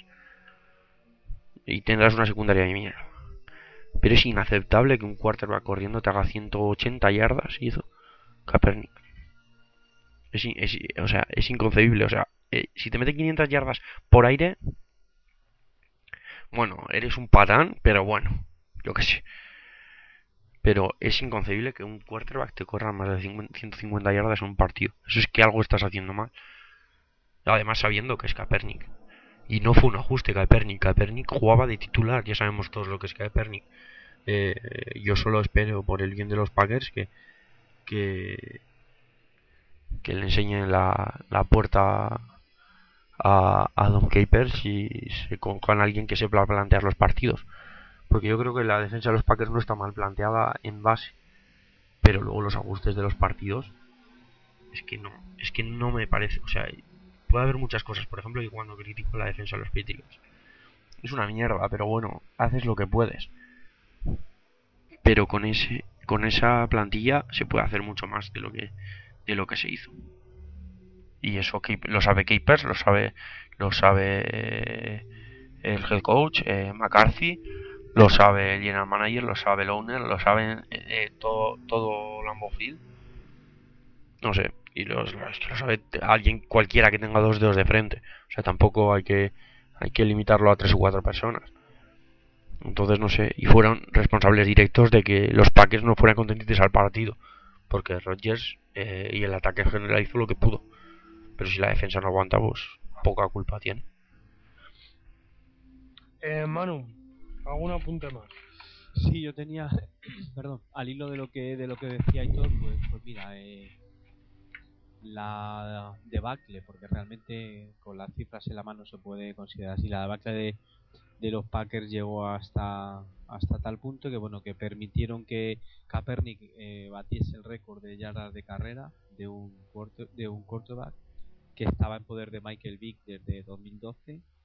y tendrás una secundaria de mierda. Pero es inaceptable que un quarterback corriendo te haga ciento ochenta yardas, hizo Kaepernick. Es, es, o sea, es inconcebible. O sea, eh, si te mete quinientas yardas por aire, bueno, eres un patán, pero bueno, yo qué sé. Pero es inconcebible que un quarterback te corra más de ciento cincuenta yardas en un partido. Eso es que algo estás haciendo mal. Además sabiendo que es Kaepernick. Y no fue un ajuste Kaepernick. Kaepernick jugaba de titular. Ya sabemos todos lo que es Kaepernick. Eh, yo solo espero, por el bien de los Packers, que que, que le enseñen la, la puerta a, a Don Capers y se con alguien que sepa plantear los partidos. Porque yo creo que la defensa de los Packers no está mal planteada en base. Pero luego los ajustes de los partidos es que no, es que no me parece. O sea, puede haber muchas cosas. Por ejemplo, que cuando critico la defensa de los Patriots, es una mierda, pero bueno, haces lo que puedes. Pero con ese, con esa plantilla se puede hacer mucho más de lo que, de lo que se hizo. Y eso lo sabe Capers, lo sabe, lo sabe el head coach, eh, McCarthy, lo sabe el general manager, lo sabe el owner, lo saben eh, todo, todo Lambeau Field. No sé, y los, es que lo sabe alguien cualquiera que tenga dos dedos de frente. O sea, tampoco hay que, hay que limitarlo a tres o cuatro personas. Entonces, no sé, y fueron responsables directos de que los Packers no fueran contendientes al partido. Porque Rodgers eh, y el ataque en general hizo lo que pudo. Pero si la defensa no aguanta, pues poca culpa tiene. Eh, Manu, ¿algún apunte más? Sí, yo tenía, perdón, al hilo de lo que de lo que decía Aitor, pues, pues mira, eh, la debacle, porque realmente con las cifras en la mano se puede considerar así, la debacle de, de los Packers llegó hasta hasta tal punto que bueno que permitieron que Kaepernick eh, batiese el récord de yardas de carrera de un quarter, de un quarterback que estaba en poder de Michael Vick desde dos mil doce,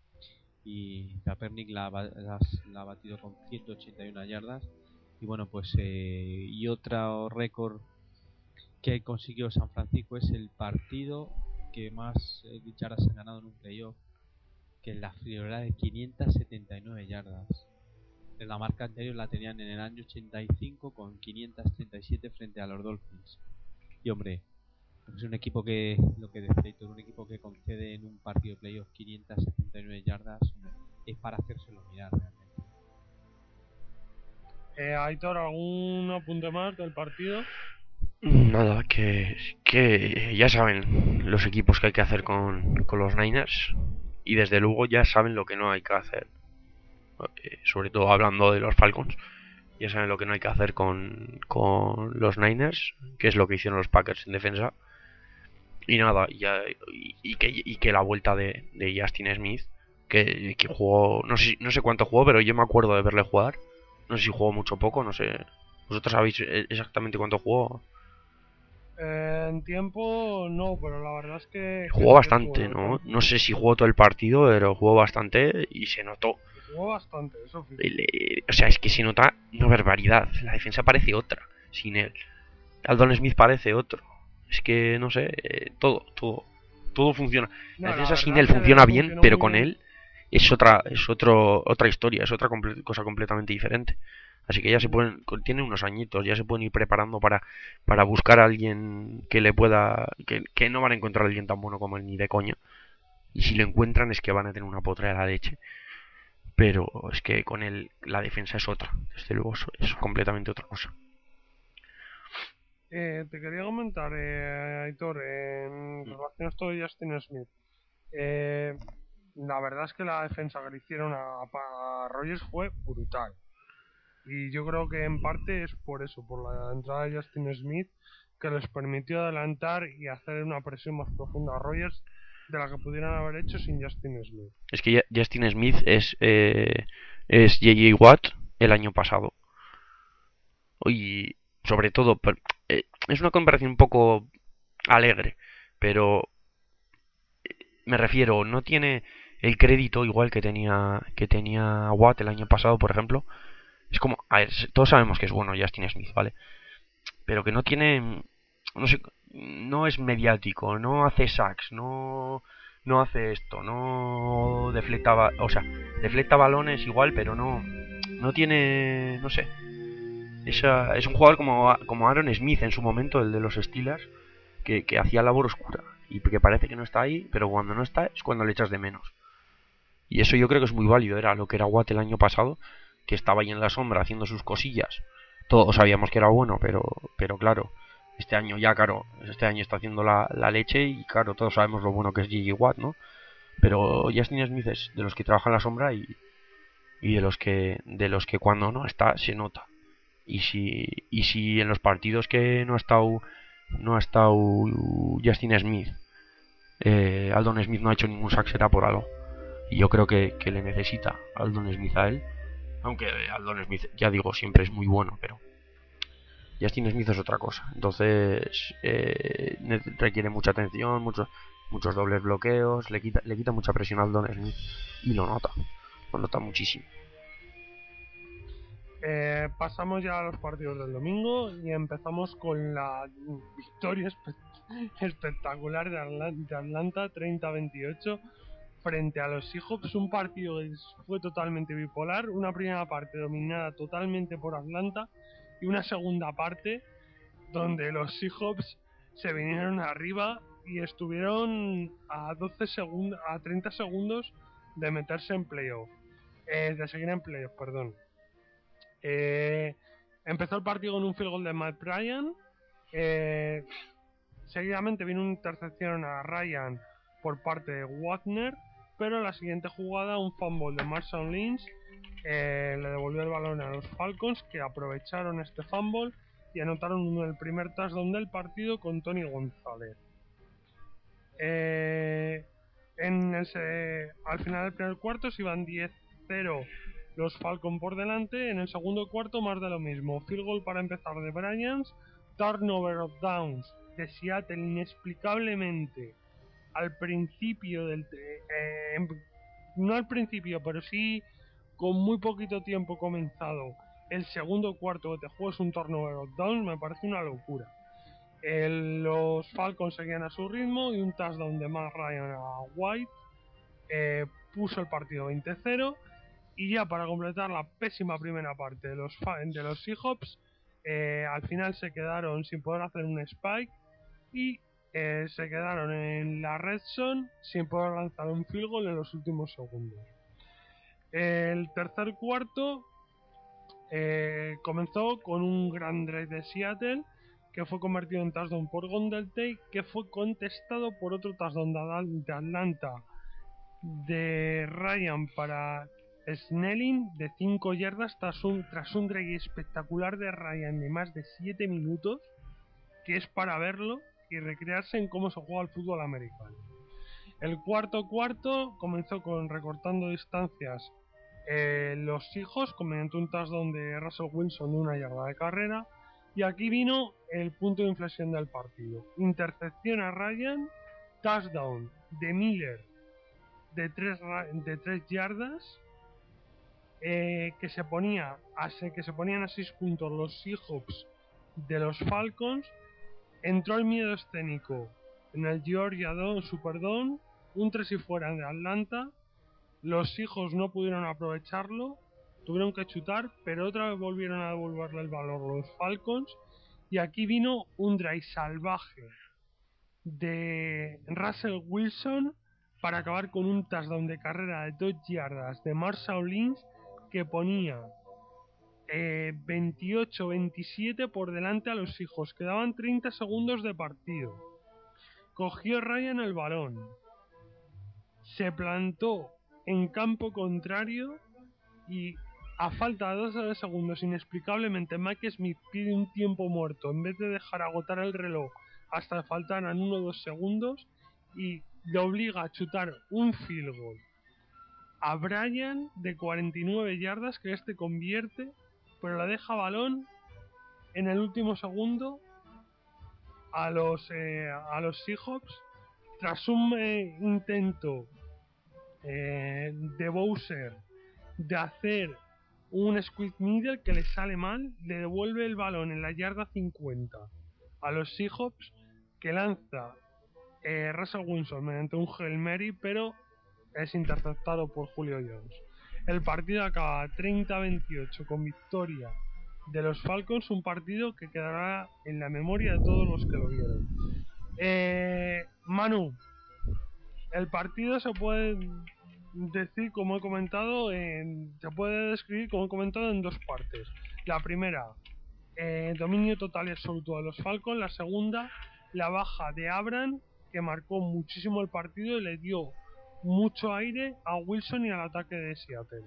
y Kaepernick la, ha ba- la, la ha batido con ciento ochenta y una yardas. Y bueno, pues eh, y otro récord que consiguió San Francisco es el partido que más eh, yardas han ganado en un playoff, que es la friolera de quinientas setenta y nueve yardas. En la marca anterior la tenían en el año ochenta y cinco con quinientas treinta y siete frente a los Dolphins. Y hombre, es un equipo que, lo que decía Héctor, un equipo que concede en un partido de playoff quinientas setenta y nueve yardas, hombre, es para hacérselo mirar realmente. Eh, Aitor, ¿algún apunte más del partido? Nada, que, que ya saben los equipos que hay que hacer con, con los Niners y desde luego ya saben lo que no hay que hacer. Eh, sobre todo hablando de los Falcons, ya saben lo que no hay que hacer con, con los Niners, que es lo que hicieron los Packers en defensa. Y nada, ya, y, y que, y que la vuelta de, de Justin Smith, que, que jugó, no sé, no sé cuánto jugó, pero yo me acuerdo de verle jugar. No sé si jugó mucho o poco, no sé. ¿Vosotros sabéis exactamente cuánto jugó? Eh, en tiempo no, pero la verdad es que, que Jugó sí que estuvo en bastante, el ¿no? campo. No sé si jugó todo el partido, pero jugó bastante y se notó. Jugó bastante, eso fijo. El, eh, o sea, es que se nota una barbaridad. La defensa parece otra sin él. Aldon Smith parece otro. Es que, no sé, eh, todo, todo. Todo funciona. La No, la defensa sin verdad él es que funciona bien, funcionó pero muy con bien. él es otra, es otro, otra historia, es otra comple- cosa completamente diferente. Así que ya se pueden, con- tienen unos añitos, ya se pueden ir preparando para, para buscar a alguien que le pueda, que, que no van a encontrar a alguien tan bueno como él ni de coña. Y si lo encuentran es que van a tener una potra de la leche. Pero es que con él la defensa es otra, desde luego es, es completamente otra cosa. Eh, te quería comentar, eh, Aitor, en relación a esto de Justin Smith. Eh, la verdad es que la defensa que le hicieron a, a Rogers fue brutal. Y yo creo que en parte es por eso, por la entrada de Justin Smith, que les permitió adelantar y hacer una presión más profunda a Rogers de la que pudieran haber hecho sin Justin Smith. Es que Justin Smith es, eh, es J J Watt el año pasado. Y sobre todo, per- eh, es una comparación un poco alegre, pero me refiero, no tiene el crédito igual que tenía que tenía Watt el año pasado, por ejemplo. Es como, a ver, todos sabemos que es bueno Justin Smith, ¿vale? Pero que no tiene, no sé, no es mediático, no hace sacks, no no hace esto, no deflecta, ba- o sea, deflecta balones igual, pero no no tiene, no sé. Esa, es un jugador como, como Aaron Smith en su momento, el de los Steelers, que, que hacía labor oscura y que parece que no está ahí, pero cuando no está es cuando le echas de menos. Y eso yo creo que es muy válido, era lo que era Watt el año pasado, que estaba ahí en la sombra haciendo sus cosillas. Todos sabíamos que era bueno, pero, pero claro, este año ya, claro, este año está haciendo la, la leche y claro, todos sabemos lo bueno que es J J Watt, ¿no? Pero Justin Smith es de los que trabajan en la sombra y, y de los que de los que cuando no está se nota. Y si y si en los partidos que no ha estado no ha estado Justin Smith, eh, Aldon Smith no ha hecho ningún sack, será por algo. Y yo creo que, que le necesita Aldon Smith a él. Aunque Aldon Smith, ya digo, siempre es muy bueno, pero Justin Smith es otra cosa. Entonces eh, requiere mucha atención, muchos muchos dobles bloqueos, le quita, le quita mucha presión a Aldon Smith y lo nota, lo nota muchísimo. Eh, pasamos ya a los partidos del domingo y empezamos con la victoria espe- espectacular de, Arlan- de Atlanta treinta a veintiocho frente a los Seahawks. Un partido que fue totalmente bipolar, una primera parte dominada totalmente por Atlanta y una segunda parte donde los Seahawks se vinieron arriba y estuvieron a doce segundos, a treinta segundos de meterse en playoff, eh, de seguir en playoff, perdón. Eh, empezó el partido con un field goal de Matt Ryan. Eh, seguidamente vino una intercepción a Ryan por parte de Wagner, pero en la siguiente jugada un fumble de Marshawn Lynch eh, le devolvió el balón a los Falcons, que aprovecharon este fumble y anotaron uno del primer touchdown del partido con Tony González. Eh, en ese, al final del primer cuarto se iban diez cero los Falcons por delante. En el segundo cuarto más de lo mismo, field goal para empezar de Bryans, turnover of downs de Seattle inexplicablemente al principio del eh, no al principio, pero sí con muy poquito tiempo comenzado, el segundo cuarto que te juegas un turnover down, me parece una locura. El, los Falcons seguían a su ritmo y un touchdown de Matt Ryan a White eh, puso el partido veinte cero. Y ya para completar la pésima primera parte de los, de los Seahawks, eh, al final se quedaron sin poder hacer un spike y eh, se quedaron en la red zone sin poder lanzar un field goal en los últimos segundos. El tercer cuarto eh, comenzó con un gran drive de Seattle que fue convertido en touchdown por Gondel Tate, que fue contestado por otro touchdown de Atlanta de Ryan para Snelling de cinco yardas tras un, tras un drive espectacular de Ryan de más de siete minutos, que es para verlo y recrearse en cómo se juega el fútbol americano. El cuarto cuarto comenzó con recortando distancias eh, los hijos, mediante un touchdown de Russell Wilson de una yarda de carrera, y aquí vino el punto de inflexión del partido. Intercepción a Ryan, touchdown de Miller de tres de tres yardas, eh, que se ponía a que se ponían a seis puntos los Seahawks de los Falcons. Entró el miedo escénico en el Georgia Dome, Superdome, un tres y fuera de Atlanta. Los Seahawks no pudieron aprovecharlo, tuvieron que chutar, pero otra vez volvieron a devolverle el valor los Falcons, y aquí vino un drive salvaje de Russell Wilson para acabar con un touchdown de carrera de dos yardas de Marshall Lynch que ponía eh, veintiocho veintisiete por delante a los hijos. Quedaban treinta segundos de partido. Cogió Ryan el balón, se plantó en campo contrario y a falta de dos segundos inexplicablemente Mike Smith pide un tiempo muerto en vez de dejar agotar el reloj hasta que faltaran uno o dos segundos y le obliga a chutar un field goal a Bryan de cuarenta y nueve yardas que este convierte, pero le deja balón en el último segundo a los eh, a los Seahawks tras un eh, intento eh, de Bowser de hacer un squeeze middle que le sale mal, le devuelve el balón en la yarda cincuenta a los Seahawks, que lanza eh, Russell Wilson mediante un Hail Mary, pero es interceptado por Julio Jones. El partido acaba treinta a veintiocho con victoria de los Falcons, un partido que quedará en la memoria de todos los que lo vieron. Eh, Manu, el partido se puede decir, como he comentado, en, se puede describir, como he comentado, en dos partes. La primera, eh, dominio total y absoluto de los Falcons. La segunda, la baja de Abram, que marcó muchísimo el partido y le dio mucho aire a Wilson y al ataque de Seattle.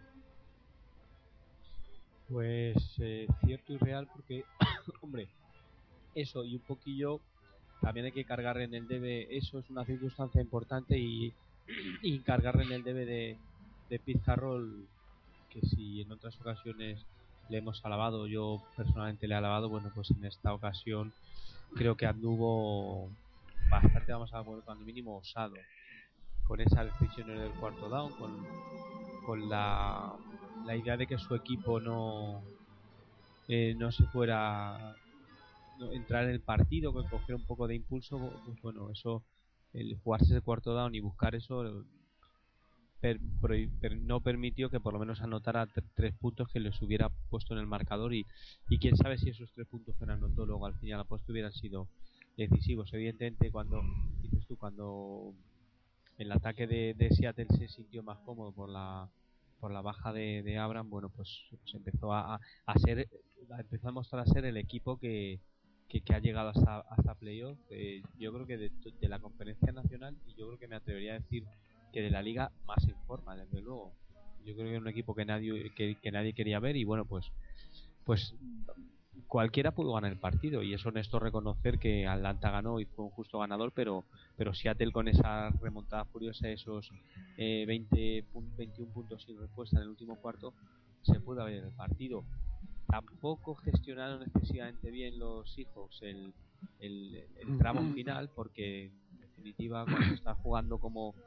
Pues eh, cierto y real, porque hombre, eso y un poquillo también hay que cargar en el debe. Eso es una circunstancia importante, y, y cargar en el debe de, de Pete Carroll, que si en otras ocasiones le hemos alabado, yo personalmente le he alabado, bueno, pues en esta ocasión creo que anduvo bastante, vamos a poner cuando mínimo osado con esas decisiones del cuarto down, con, con la, la idea de que su equipo no eh, no se fuera no, entrar en el partido, que cogiera un poco de impulso. Pues bueno, eso, el jugarse ese cuarto down y buscar eso per, per, no permitió que por lo menos anotara t- tres puntos que les hubiera puesto en el marcador, y, y quién sabe si esos tres puntos que anotó luego al final a la postre hubieran sido decisivos. Evidentemente, cuando dices tú, cuando el ataque de, de Seattle se sintió más cómodo por la por la baja de, de Abram, bueno, pues, pues empezó a, a, a ser empezó a mostrar a ser el equipo que, que, que ha llegado hasta, hasta playoff. Eh, yo creo que de, de la conferencia nacional, y yo creo que me atrevería a decir que de la liga más en forma, desde luego. Yo creo que era un equipo que nadie que, que nadie quería ver, y bueno, pues pues cualquiera pudo ganar el partido, y es honesto reconocer que Atlanta ganó y fue un justo ganador, pero pero Seattle, con esa remontada furiosa, esos eh, veinte, veintiún puntos sin respuesta en el último cuarto, se pudo haber el partido. Tampoco gestionaron excesivamente bien los Seahawks el, el, el tramo final, porque en definitiva, cuando estás jugando como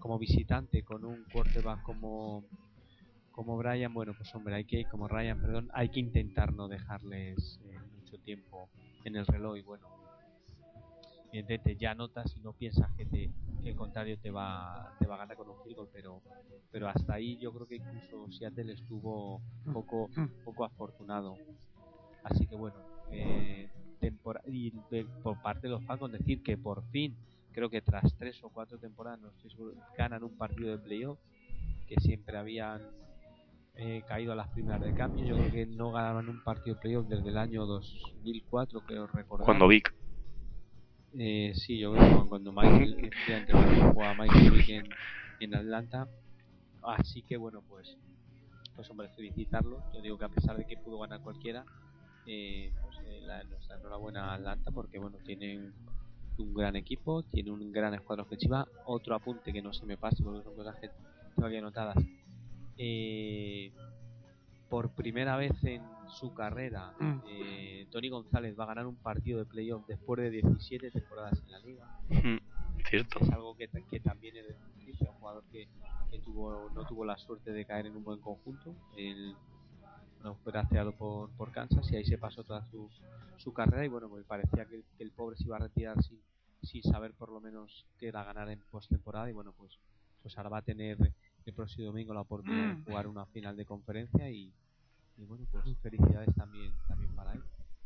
como visitante con un quarterback como como Brian, bueno, pues hombre, hay que, como Ryan, perdón, hay que intentar no dejarles eh, mucho tiempo en el reloj y bueno, evidentemente ya notas y no piensas que, te, que el contrario te va te va a ganar con un field goal, pero pero hasta ahí yo creo que incluso Seattle estuvo poco poco afortunado. Así que bueno, eh, tempora- y de, por parte de los Falcons decir que por fin, creo que tras tres o cuatro temporadas, no estoy seguro, ganan un partido de playoff, que siempre habían eh, caído a las primeras de cambio. Yo creo que no ganaban un partido de playoff desde el año dos mil cuatro, creo recordar. Cuando Vic. Eh, sí, yo creo que cuando Michael, efectivamente, cuando jugaba Michael Vick en, en Atlanta. Así que bueno, pues, pues hombre, felicitarlo. Yo digo que a pesar de que pudo ganar cualquiera, eh, pues eh, la, nuestra enhorabuena a Atlanta porque bueno, tienen un gran equipo, tiene un gran escuadra ofensiva. Otro apunte que no se me pase porque son cosas que tengo aquí anotadas. Eh, por primera vez en su carrera, Mm. eh, Tony González va a ganar un partido de playoff después de diecisiete temporadas en la liga. Mm, cierto. Es algo que, que también es de justicia, un jugador que, que tuvo, no tuvo la suerte de caer en un buen conjunto. El, bueno, fue drafteado por, por Kansas y ahí se pasó toda su, su carrera y bueno, pues parecía que, que el pobre se iba a retirar sin, sin saber por lo menos qué era ganar en postemporada y bueno, pues, pues ahora va a tener el próximo domingo la oportunidad de jugar una final de conferencia y, y bueno, pues felicidades también, también para él.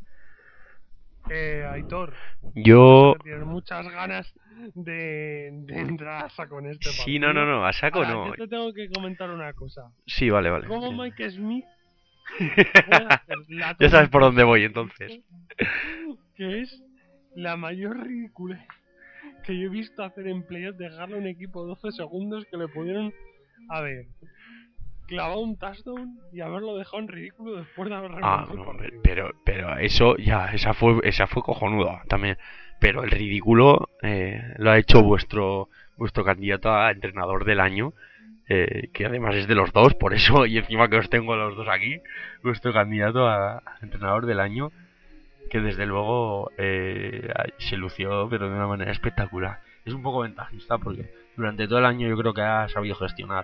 Eh, Aitor, Yo... tienes muchas ganas de, de entrar a saco en este partido. Sí, no, no, no, a saco Ahora, no. yo te tengo que comentar una cosa. Sí, vale, vale. ¿Cómo Sí. Mike Smith puede hacer la Ya sabes por tontería dónde voy, entonces. que es la mayor ridícula que yo he visto hacer en playoffs, dejarle a un equipo doce segundos que le pudieron haber clavado un touchdown y haberlo dejado en ridículo después de haber Ah, remontado el no, partido. pero, pero eso ya, esa fue, esa fue cojonuda también. Pero el ridículo eh, lo ha hecho vuestro, vuestro candidato a entrenador del año, eh, que además es de los dos, por eso, y encima que os tengo a los dos aquí, vuestro candidato a, a entrenador del año, que desde luego eh, se lució, pero de una manera espectacular. Es un poco ventajista porque durante todo el año yo creo que ha sabido gestionar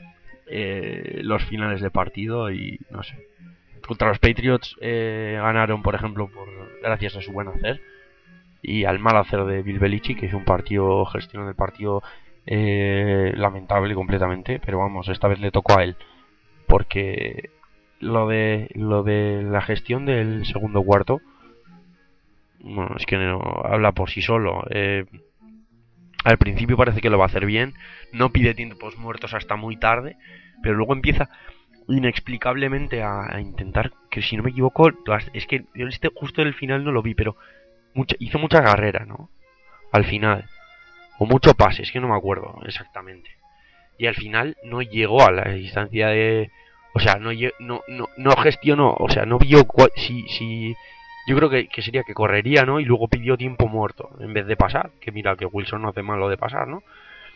eh, los finales de partido y no sé. Contra los Patriots eh, ganaron, por ejemplo, por gracias a su buen hacer y al mal hacer de Bill Belichick, que hizo un partido, gestionó el partido eh, lamentable completamente, pero vamos, esta vez le tocó a él, porque lo de lo de la gestión del segundo cuarto, bueno, es que no habla por sí solo. Eh, al principio parece que lo va a hacer bien, no pide tiempos muertos hasta muy tarde, pero luego empieza inexplicablemente a, a intentar, que si no me equivoco, es que yo este justo en el final no lo vi, pero mucha, hizo mucha carrera, ¿no? Al final, o mucho pase, es que no me acuerdo exactamente. Y al final no llegó a la distancia de, o sea, no no no, no gestionó, o sea, no vio cuál, si si yo creo que, que sería que correría, ¿no? Y luego pidió tiempo muerto en vez de pasar, que mira que Wilson no hace mal lo de pasar, ¿no?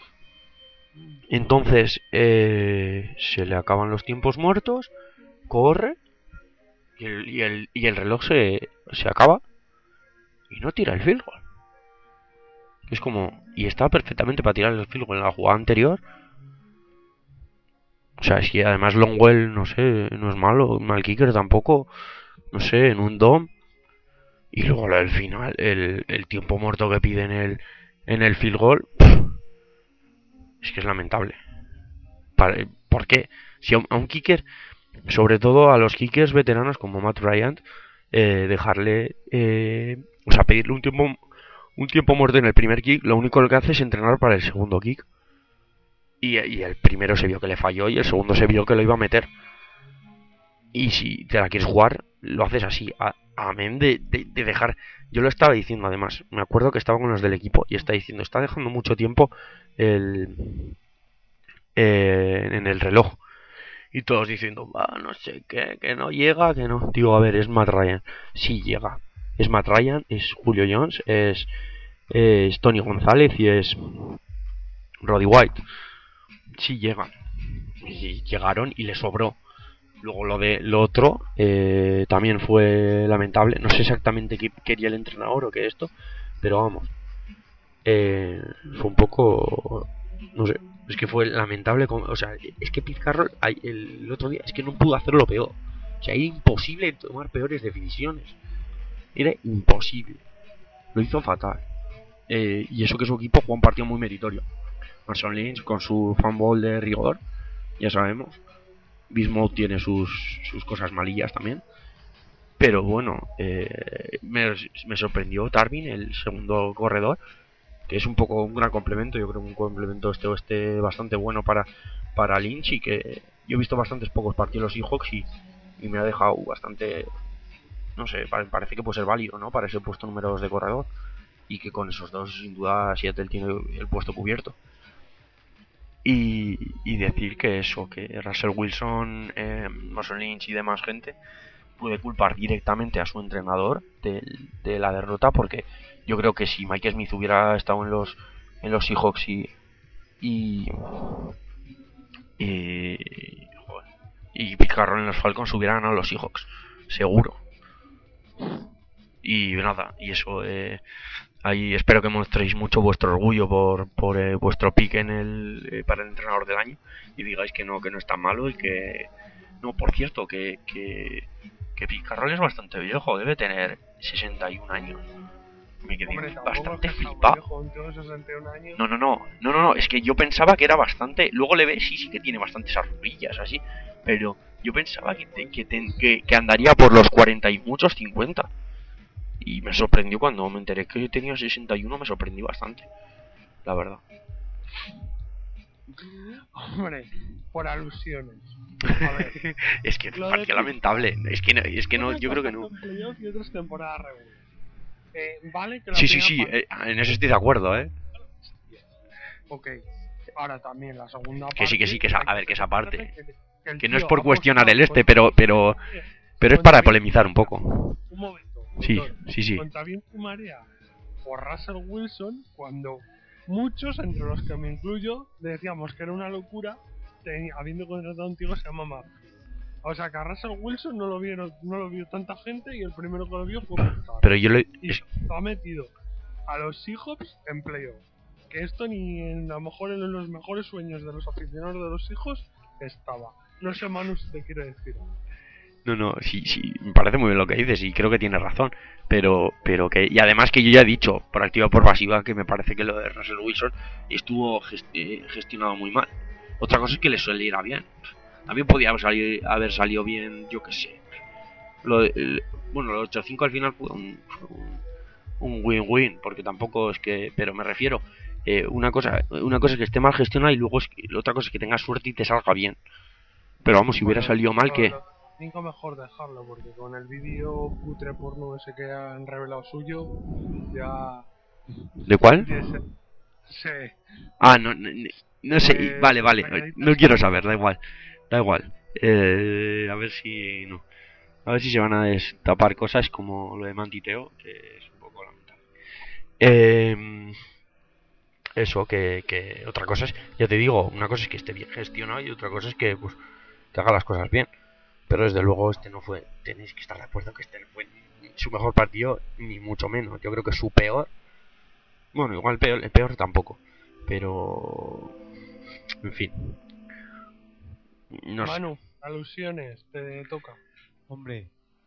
Entonces eh, se le acaban los tiempos muertos, corre y el, y el, y el reloj se, se acaba y no tira el field goal. Es como, y estaba perfectamente para tirar el field goal en la jugada anterior. O sea, es que además Longwell, no sé, no es malo, mal kicker tampoco, no sé, en un dom. Y luego al final, el, el tiempo muerto que pide en el, en el field goal, pff, es que es lamentable. ¿Por qué? Si a un, a un kicker, sobre todo a los kickers veteranos como Matt Bryant, eh, dejarle, eh, o sea, pedirle un tiempo, un tiempo muerto en el primer kick, lo único que hace es entrenar para el segundo kick. Y, y el primero se vio que le falló y el segundo se vio que lo iba a meter. Y si te la quieres jugar, lo haces así, a, amén de, de, de dejar. Yo lo estaba diciendo además, me acuerdo que estaba con los del equipo y está diciendo, está dejando mucho tiempo el eh, en el reloj. Y todos diciendo, ah, no sé qué, que no llega, que no. Digo, a ver, es Matt Ryan. Sí llega. Es Matt Ryan, es Julio Jones, es, es Tony González y es Roddy White. Sí llegan. Y llegaron y le sobró. Luego lo de lo otro eh, también fue lamentable. No sé exactamente qué quería el entrenador o qué esto, pero vamos. Eh, fue un poco, no sé, Es que fue lamentable, con, o sea, es que Pete Carroll el, el otro día es que no pudo hacerlo peor. O sea, era imposible tomar peores decisiones. Era imposible. Lo hizo fatal. Eh, y eso que su equipo jugó un partido muy meritorio. Marshawn Lynch con su fumble de rigor, ya sabemos. Bismuth tiene sus, sus cosas malillas también. Pero bueno, eh, me, me sorprendió Darwin, el segundo corredor, que es un poco un gran complemento. Yo creo que un complemento este este bastante bueno para, para Lynch. Y que yo he visto bastantes pocos partidos de los Seahawks y, y me ha dejado bastante, no sé, parece que puede ser válido, ¿no? Para ese puesto número dos de corredor. Y que con esos dos, sin duda, Seattle tiene el puesto cubierto. Y, y decir que eso, que Russell Wilson, eh, Marshawn Lynch y demás gente puede culpar directamente a su entrenador de, de la derrota, porque yo creo que si Mike Smith hubiera estado en los en los Seahawks y y y, joder, y Pete Carroll en los Falcons hubieran ganado los Seahawks, seguro. Y nada, y eso, eh, ahí espero que mostréis mucho vuestro orgullo por, por eh, vuestro pick en el eh, para el entrenador del año y digáis que no, que no es tan malo. Y que no, por cierto, que que, que Pete Carroll es bastante viejo, debe tener sesenta y un años. Me quedé Hombre, bastante es flipado. No, no, no, no, no, no, es que yo pensaba que era bastante. Luego le ves y sí que tiene bastantes arruguillas así, pero yo pensaba que, te, que, te, que, que andaría por los cuarenta y muchos cincuenta. Y me sorprendió cuando me enteré que tenía sesenta y uno, me sorprendió bastante, la verdad. Hombre, por alusiones. A ver, es que parecía lamentable. Es que, es que no, yo creo que no. Y otras temporadas regulares. Eh, vale, que sí, sí, sí, eh, en eso estoy de acuerdo, ¿eh? Ok, ahora también la segunda parte. Que sí, que sí, que esa, a ver, que esa parte. Que, que, que no es por cuestionar el este, pero, pero, pero es para polemizar un poco. Un momento. Sí, sí, sí. Contra bien tu marea por Russell Wilson, cuando muchos, entre los que me incluyo, decíamos que era una locura, ten, habiendo contratado a un tío que se llama Matt. O sea que a Russell Wilson no lo vieron, no lo vio tanta gente y el primero que lo vio fue Picard. Pero yo le... Y se ha metido a los Seahawks en playoff. Que esto ni en, a lo mejor en los mejores sueños de los aficionados de los Seahawks estaba. No sé, Manu, si te quiero decir. No, no, sí, sí, me parece muy bien lo que dices y creo que tienes razón. Pero, pero que, y además que yo ya he dicho, por activa o por pasiva, que me parece que lo de Russell Wilson estuvo gest eh, gestionado muy mal. Otra cosa es que le saliera bien. También podía salir, haber salido bien, yo qué sé. Lo de, el, bueno, los ocho cinco al final fue un win-win, porque tampoco es que... Pero me refiero, eh, una cosa una cosa es que esté mal gestionado y luego es que, otra cosa es que tengas suerte y te salga bien. Pero vamos, si hubiera salido mal, que... Cinco mejor dejarlo, porque con el vídeo putre porno ese que han revelado suyo, ya... ¿De cuál? Sí. Ah, no, no, no sé, eh, vale, vale, no quiero saber, da igual, da igual. Eh, a ver si... no. A ver si se van a destapar cosas como lo de Mantiteo, que es un poco lamentable. Eh, eso, que, que otra cosa es, ya te digo, una cosa es que esté bien gestionado y otra cosa es que, pues, que haga las cosas bien. Pero desde luego este no fue, tenéis que estar de acuerdo que este no fue su mejor partido, ni mucho menos. Yo creo que su peor, bueno, igual peor, el peor tampoco, pero, en fin. No Manu, sé. Alusiones, te toca. Hombre,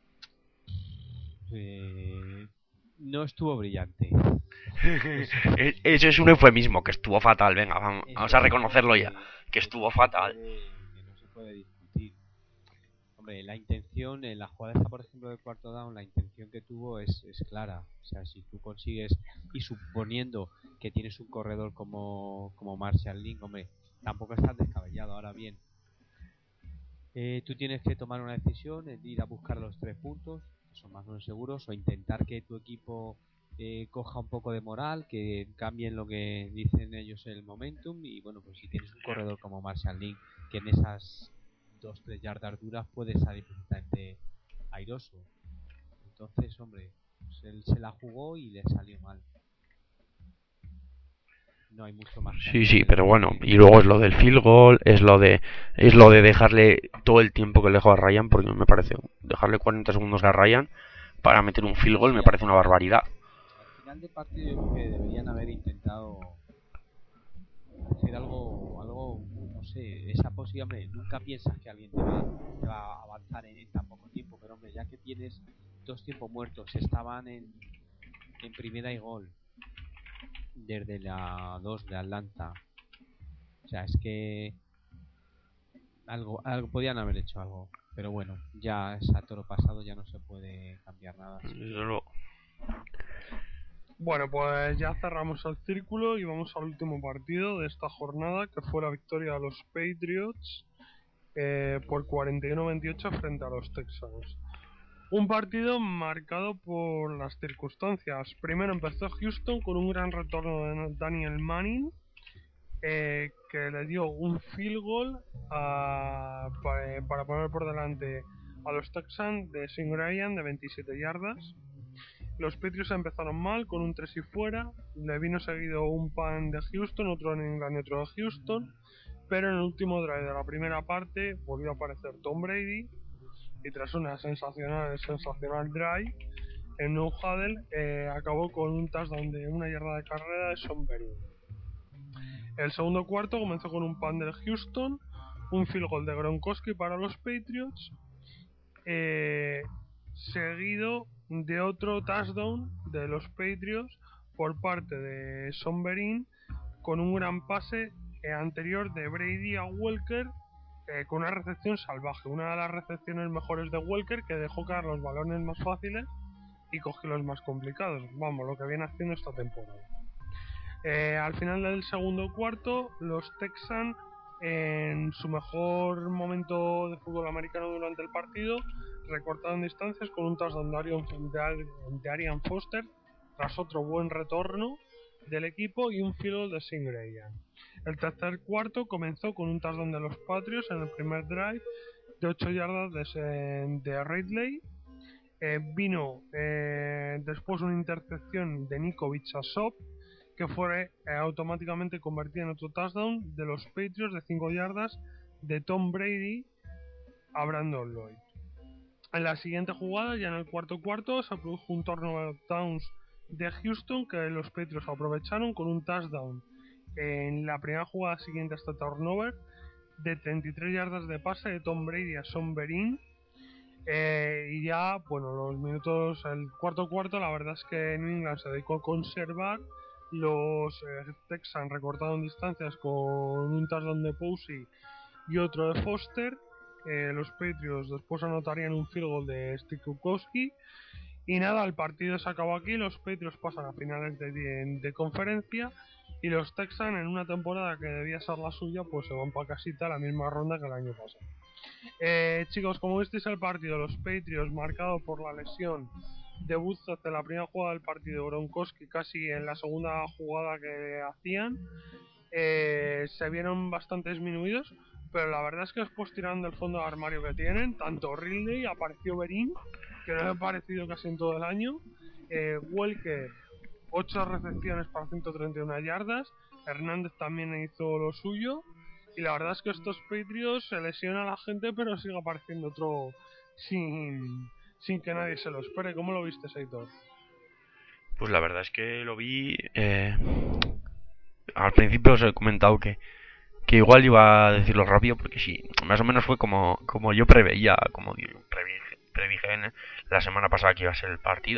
eh, no estuvo brillante. Eso es un eufemismo, que estuvo fatal. Venga, vamos, vamos a reconocerlo ya, que estuvo fatal. Que no se puede discutir. Hombre, la intención, en la jugada esta, por ejemplo, de cuarto down, la intención que tuvo es, es clara. O sea, si tú consigues, y suponiendo que tienes un corredor como, como Marshall Lynch, hombre, tampoco estás descabellado. Ahora bien, eh, tú tienes que tomar una decisión, es ir a buscar los tres puntos, que son más o menos seguros, o intentar que tu equipo eh, coja un poco de moral, que cambien lo que dicen ellos el momentum. Y bueno, pues si tienes un corredor como Marshall Lynch, que en esas dos tres yardas duras puede salir perfectamente airoso. Entonces, hombre, pues él se la jugó y le salió mal. No hay mucho más. Sí, sí, pero bueno, y luego es lo del field goal, es lo de es lo de dejarle todo el tiempo que le dejó a Ryan, porque me parece dejarle cuarenta segundos a Ryan para meter un field goal me parece una barbaridad. Al final del partido yo creo que deberían haber intentado hacer algo algo sé, esa posibilidad, hombre, nunca piensas que alguien te va, te va a avanzar en, en tan poco tiempo, pero hombre, ya que tienes dos tiempos muertos, estaban en, en primera y gol desde la dos de Atlanta, o sea, es que algo, algo podían haber hecho algo, pero bueno, ya es a toro pasado, ya no se puede cambiar nada. Desde luego. Bueno, pues ya cerramos el círculo y vamos al último partido de esta jornada, que fue la victoria de los Patriots eh, por cuarenta y uno a veintiocho frente a los Texans. Un partido marcado por las circunstancias. Primero empezó Houston con un gran retorno de Daniel Manning, eh, que le dio un field goal a, para, para poner por delante a los Texans de Sean Ryan de veintisiete yardas. Los Patriots empezaron mal con un tres y fuera, le vino seguido un punt de Houston, otro en England y otro de Houston, pero en el último drive de la primera parte volvió a aparecer Tom Brady y tras una sensacional, sensacional drive en no huddle eh, acabó con un touchdown de una yarda de carrera de Sean Berry. El segundo cuarto comenzó con un punt de Houston, un field goal de Gronkowski para los Patriots, eh, seguido de otro touchdown de los Patriots por parte de Sean Berry con un gran pase eh, anterior de Brady a Welker eh, con una recepción salvaje, una de las recepciones mejores de Welker, que dejó caer los balones más fáciles y cogió los más complicados. Vamos, lo que viene haciendo esta temporada. Eh, al final del segundo cuarto, los Texans, en su mejor momento de fútbol americano durante el partido, recortaron distancias con un touchdown de Arian, de Arian Foster tras otro buen retorno del equipo y un field goal de Sean Ryan. El tercer cuarto comenzó con un touchdown de los Patriots en el primer drive de ocho yardas de, de Ridley. Eh, vino eh, después una intercepción de Nikovic a Sop, que fue eh, automáticamente convertida en otro touchdown de los Patriots de cinco yardas de Tom Brady a Brandon Lloyd. En la siguiente jugada, ya en el cuarto cuarto, se produjo un turnover downs de Houston que los Patriots aprovecharon con un touchdown en la primera jugada siguiente a este turnover de treinta y tres yardas de pase de Tom Brady a Sean Berry. Eh, y ya, bueno, los minutos, el cuarto cuarto, la verdad es que New England se dedicó a conservar. Los eh, Texans recortaron distancias con un touchdown de Posey y otro de Foster. Eh, los Patriots después anotarían un field goal de Stikowski. Y nada, el partido se acabó aquí. Los Patriots pasan a finales de, de, de conferencia. Y los Texans, en una temporada que debía ser la suya, pues se van para casita, la misma ronda que el año pasado. Eh, chicos, como visteis el partido, los Patriots, marcado por la lesión de Woodstock en la primera jugada del partido, Gronkowski casi en la segunda jugada que hacían, eh, se vieron bastante disminuidos, pero la verdad es que después, tirando el fondo de armario que tienen, tanto Ridley, apareció Berín, que no me ha parecido casi en todo el año, eh, Welker, ocho recepciones para ciento treinta y una yardas, Hernández también hizo lo suyo, y la verdad es que estos Patriots se lesionan a la gente, pero sigue apareciendo otro sin, sin que nadie se lo espere. ¿Cómo lo viste, Seitor? Pues la verdad es que lo vi... Eh... Al principio os he comentado que, que igual iba a decirlo rápido, porque sí, más o menos fue como, como yo preveía, como previdije, previdije en la semana pasada que iba a ser el partido.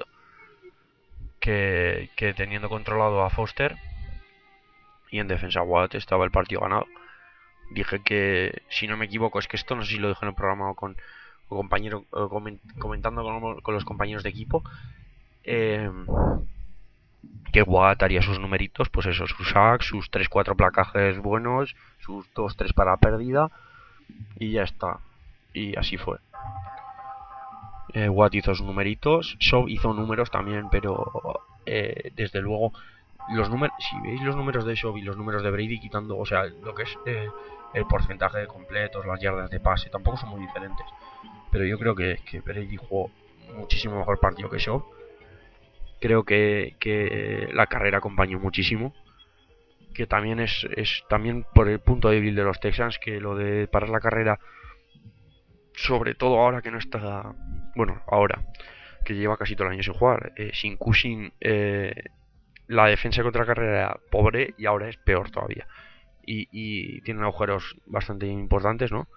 Que, que teniendo controlado a Foster y en defensa a Watt estaba el partido ganado. Dije que, si no me equivoco, es que esto no sé si lo dije en el programa o con o compañero o comentando con, con los compañeros de equipo, eh, que Watt haría sus numeritos, pues eso, sus sacks, sus tres cuatro placajes buenos, sus dos tres para pérdida y ya está. Y así fue. Eh, Watt hizo sus numeritos, Shaw hizo números también, pero eh, desde luego los números, si veis los números de Shaw y los números de Brady, quitando, o sea, lo que es eh, el porcentaje de completos, las yardas de pase, tampoco son muy diferentes, pero yo creo que, que Brady jugó muchísimo mejor partido que Shaw. Creo que, que la carrera acompañó muchísimo, que también es, es también por el punto débil de los Texans, que lo de parar la carrera, sobre todo ahora que no está, bueno, ahora que lleva casi todo el año sin jugar, eh, sin Cushing, eh, la defensa contra la carrera era pobre y ahora es peor todavía. y, y tienen agujeros bastante importantes, ¿no?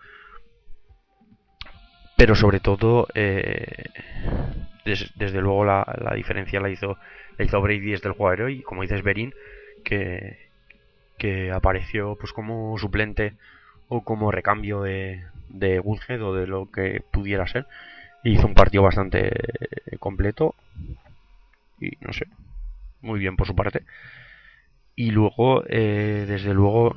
Pero sobre todo, eh, des, desde luego la, la diferencia la hizo, la hizo Brady desde el juego aéreo y como dices Berín, que, que apareció pues como suplente o como recambio de, de Woodhead o de lo que pudiera ser. E hizo un partido bastante completo y no sé, muy bien por su parte. Y luego, eh, desde luego,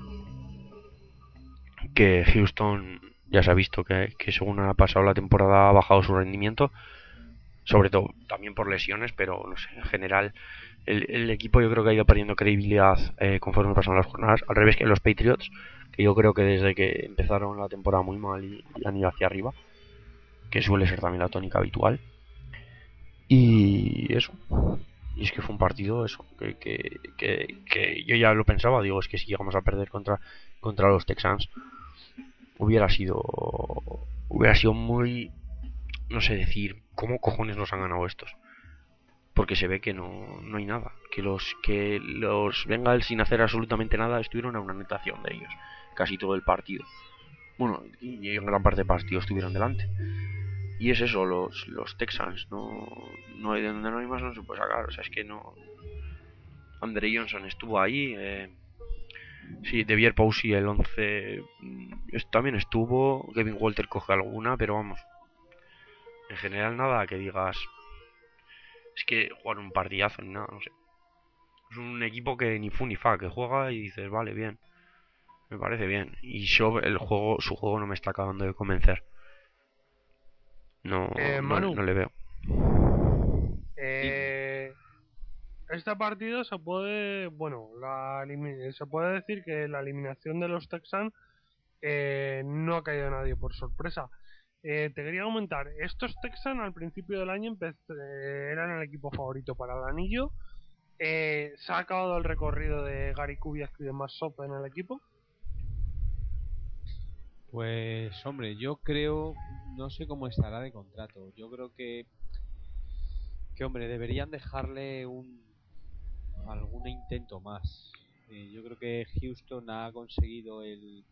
que Houston ya se ha visto que, que según ha pasado la temporada ha bajado su rendimiento, sobre todo también por lesiones, pero no sé, en general el, el equipo yo creo que ha ido perdiendo credibilidad eh, conforme pasan las jornadas, al revés que los Patriots, que yo creo que desde que empezaron la temporada muy mal y, y han ido hacia arriba, que suele ser también la tónica habitual. Y eso, y es que fue un partido eso que, que, que, que yo ya lo pensaba, digo, es que si llegamos a perder contra, contra los Texans hubiera sido hubiera sido muy, no sé decir, ¿cómo cojones nos han ganado estos? Porque se ve que no, no hay nada, que los que los Bengals sin hacer absolutamente nada estuvieron a una anotación de ellos casi todo el partido. Bueno, y en gran parte del partido estuvieron delante. Y es eso, los, los Texans, no, no hay de donde no hay más, no se puede sacar. O sea, es que no. Andre Johnson estuvo ahí. Eh, sí, Devier Poussey el once también estuvo. Kevin Walter coge alguna, pero vamos. En general, nada que digas. Es que jugar un partidazo ni nada, no sé. Es un equipo que ni fu ni fa, que juega y dices, vale, bien. Me parece bien. Y Shaw, el juego, su juego no me está acabando de convencer. No, Eh, no, Manu, no le veo. eh, este partido se puede, bueno, la, se puede decir que la eliminación de los Texans eh, no ha caído a nadie por sorpresa. Eh, te quería comentar, estos Texans al principio del año eh, eran el equipo favorito para el anillo. Eh, se ha acabado el recorrido de Gary Kubiak y de Matt Schaub en el equipo. Pues hombre, yo creo, no sé cómo estará de contrato. Yo creo que, que hombre, deberían dejarle un algún intento más. Eh, yo creo que Houston ha conseguido el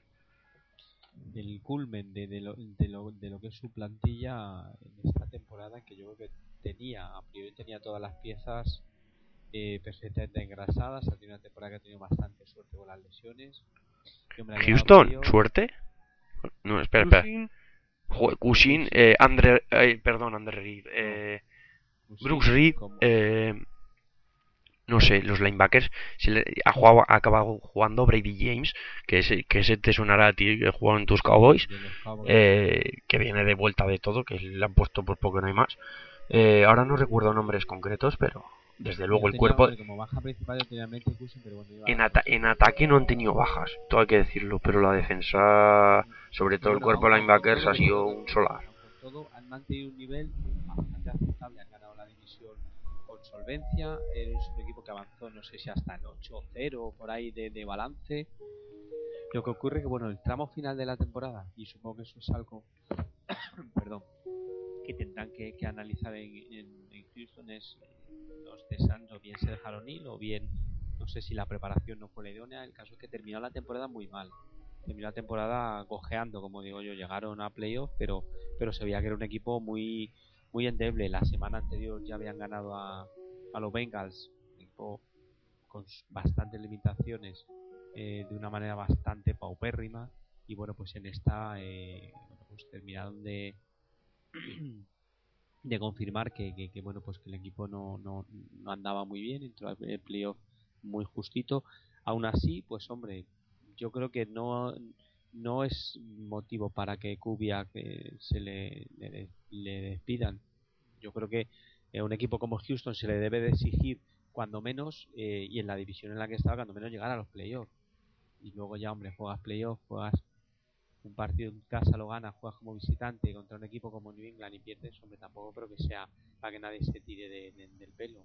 el culmen de, de, lo, de, lo, de lo que es su plantilla en esta temporada, que yo creo que tenía, a priori tenía todas las piezas eh, perfectamente engrasadas. Ha tenido una temporada que ha tenido bastante suerte con las lesiones. Y, hombre, Houston, suerte. No, espera, espera. Cushing, Joder, Cushing, eh, Andre, eh, perdón, Andre Reed, eh, no. Brooks Reed, eh, no sé, los linebackers, se le, ha, jugado, ha acabado jugando Brady James, que ese, que ese te sonará a ti, que jugó en tus Cowboys, Cowboys. Eh, que viene de vuelta de todo, que le han puesto por poco no hay más. Eh, ahora no recuerdo nombres concretos, pero desde luego yo el tenía, cuerpo... hombre, como baja principal yo tenía mente Cushing, pero bueno, iba En, a ata en ataque no han tenido bajas, todo hay que decirlo, pero la defensa, sobre todo pero el bueno, cuerpo de linebackers, todo, ha sido un solar. por todo, han mantenido un nivel bastante aceptable, han ganado la división con solvencia. Es un equipo que avanzó, no sé si hasta el ocho cero por ahí de, de balance. Lo que ocurre que, bueno, el tramo final de la temporada, y supongo que eso es algo perdón, que tendrán que, que analizar en, en, en Houston, es los Texans o bien se dejaron ir o bien no sé si la preparación no fue la idónea. El caso es que terminó la temporada muy mal, terminó la temporada cojeando, como digo yo. Llegaron a playoff, pero pero se veía que era un equipo muy muy endeble. La semana anterior ya habían ganado a, a los Bengals, un equipo con bastantes limitaciones, eh, de una manera bastante paupérrima, y bueno, pues en esta eh, pues terminaron de de confirmar que, que, que bueno, pues que el equipo no, no, no andaba muy bien, entró el playoff muy justito. Aún así, pues hombre, yo creo que no no es motivo para que Kubiak eh, se le, le, le despidan. Yo creo que eh, un equipo como Houston se le debe de exigir cuando menos, eh, y en la división en la que estaba, cuando menos llegar a los playoffs. Y luego ya, hombre, juegas playoffs, juegas un partido en casa, lo ganas, juegas como visitante contra un equipo como New England y pierdes, hombre, tampoco creo que sea para que nadie se tire de, de, del pelo.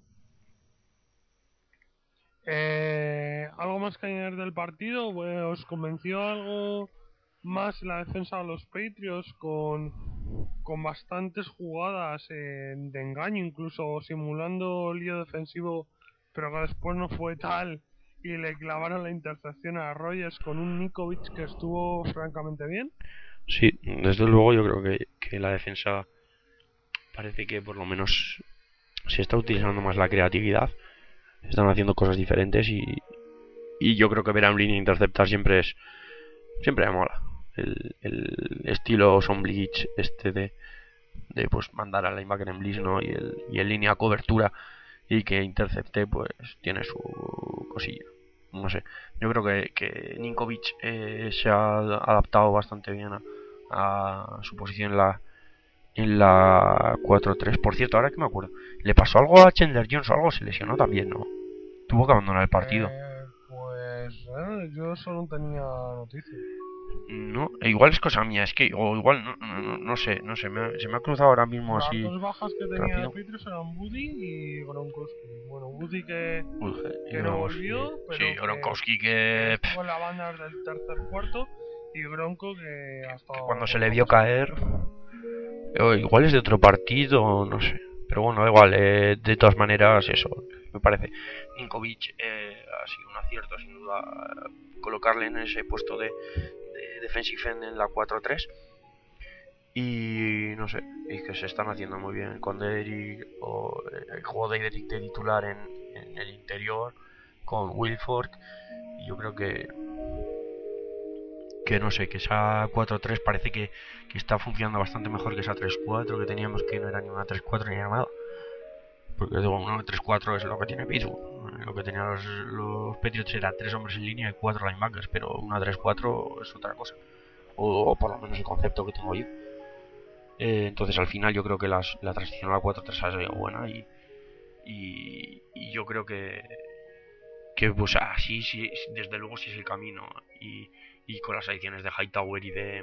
Eh, ¿Algo más que añadir del partido? ¿Os convenció algo más la defensa de los Patriots con, con bastantes jugadas eh, de engaño, incluso simulando lío defensivo, pero que después no fue tal y le clavaron la intercepción a Rogers con un Nikovic que estuvo francamente bien. Sí, desde luego yo creo que, que la defensa parece que por lo menos se está utilizando más la creatividad, están haciendo cosas diferentes y, y yo creo que ver a un línea interceptar siempre es siempre me mola. El, el estilo Son Bleach este de, de pues mandar al linebacker en blitz, ¿no? Y el, y el línea cobertura y que intercepte, pues tiene su cosilla. No sé, yo creo que, que Ninkovic eh, se ha adaptado bastante bien a, a su posición en la en la cuatro tres. Por cierto, ahora que me acuerdo, ¿le pasó algo a Chandler Jones o algo? Se lesionó también, ¿no? Tuvo que abandonar el partido. Eh, pues eh, yo solo tenía noticias. No, igual es cosa mía, es que, o igual, no, no, no, no sé, no sé, me ha, se me ha cruzado ahora mismo Las así dos bajas que tenía rápido. de Patriots eran Woody y Gronkowski. Bueno, Woody que, Uy, que no volvió, pero sí, que, Gronkowski que que, estuvo en la banda desde el tercer cuarto, y Gronko que ha estado que cuando se con le la vio pasada. caer, o igual es de otro partido, no sé. Pero bueno, igual, eh, de todas maneras, eso, me parece. Ninkovic eh, ha sido un acierto, sin duda, colocarle en ese puesto de, de defensive end en la cuatro tres. Y no sé, y que se están haciendo muy bien con Derrick, o el juego de Derrick de titular en, en el interior, con Wilford. Y yo creo que, que no sé, que esa cuatro tres parece que, que está funcionando bastante mejor que esa tres cuatro que teníamos, que no era ni una tres cuatro ni nada. Porque digo, una tres cuatro es lo que tiene Pittsburgh. Lo que tenían los, los Patriots era tres hombres en línea y cuatro linebackers, pero una tres cuatro es otra cosa. O, o por lo menos el concepto que tengo yo. Eh, entonces al final yo creo que las, la transición a la cuatro tres ha sido buena y, y, y yo creo que que pues así sí, desde luego sí es el camino y, y con las adiciones de Hightower y de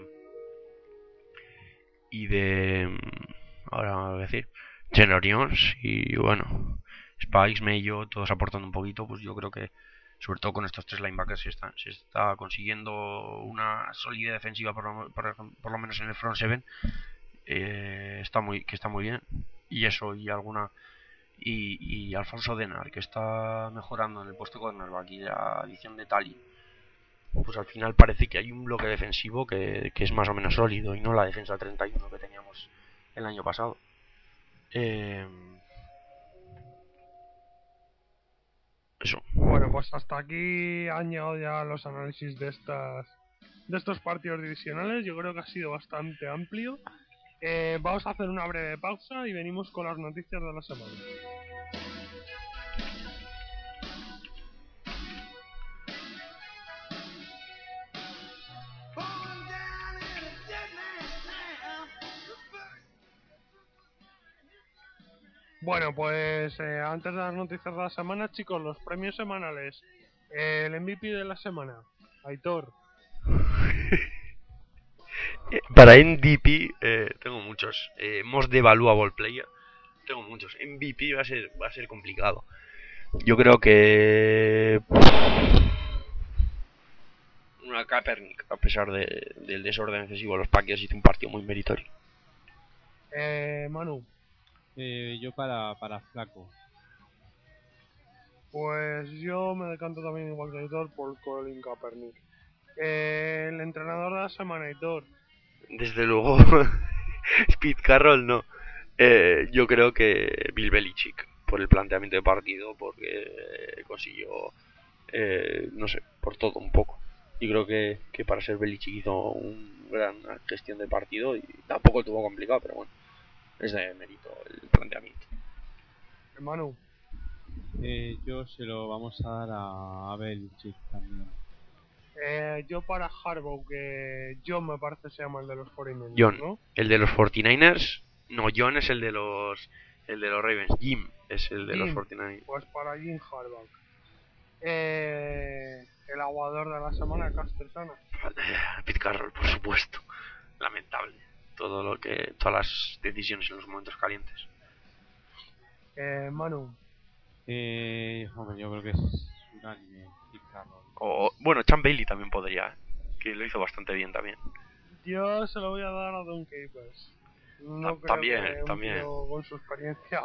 y de ahora voy a decir Genorions y bueno Spikes, Mayo, todos aportando un poquito, pues yo creo que sobre todo con estos tres linebackers se está, se está consiguiendo una solidez defensiva por lo, por, por lo menos en el front seven. Eh, está muy que está muy bien y eso y alguna y, y Alfonso Denar que está mejorando en el puesto de cornerback y la adición de Tali, pues al final parece que hay un bloque defensivo que, que es más o menos sólido y no la defensa treinta y uno que teníamos el año pasado. eh, eso Bueno, pues hasta aquí han llegado ya los análisis de estas de estos partidos divisionales. Yo creo que ha sido bastante amplio. Eh, vamos a hacer una breve pausa y venimos con las noticias de la semana. Bueno, pues eh, antes de las noticias de la semana, chicos, los premios semanales. Eh, el M V P de la semana, Aitor. Para M V P eh, tengo muchos. Eh, Most Valuable Player tengo muchos. M V P va a ser va a ser complicado. Yo creo que una Kaepernick, a pesar de, del desorden excesivo de los Packers, hizo un partido muy meritorio. Eh, Manu. Eh, yo para, para Flaco. Pues yo me decanto también igual que Aitor por Colin Kaepernick. Eh, el entrenador de la semana, Aitor. Desde luego, Speed Carroll no. Eh, yo creo que Bill Belichick, por el planteamiento de partido, porque consiguió, eh, no sé, por todo un poco. Yo creo que, que para ser Belichick hizo una gran gestión de partido y tampoco estuvo complicado, pero bueno, es de mérito el planteamiento. Manu. Eh, yo se lo vamos a dar a, a Belichick también. Eh, yo para Harbaugh, que John me parece se llama el de los cuarenta y nueve, John, ¿no? el de los cuarenta y nueve ers, no, John es el de los el de los Ravens, Jim es el de Jim, los cuarenta y nueve. Pues para Jim Harbaugh. Eh, el aguador de la semana, Castellana. Pete Carroll, por supuesto. Lamentable. Todo lo que, todas las decisiones en los momentos calientes. Eh, Manu. Eh, hombre, yo creo que es unánime. O, bueno, Chan Bailey también podría, que lo hizo bastante bien también. Yo se lo voy a dar a Don Capers. No Ta- creo también, que un también. tío con su experiencia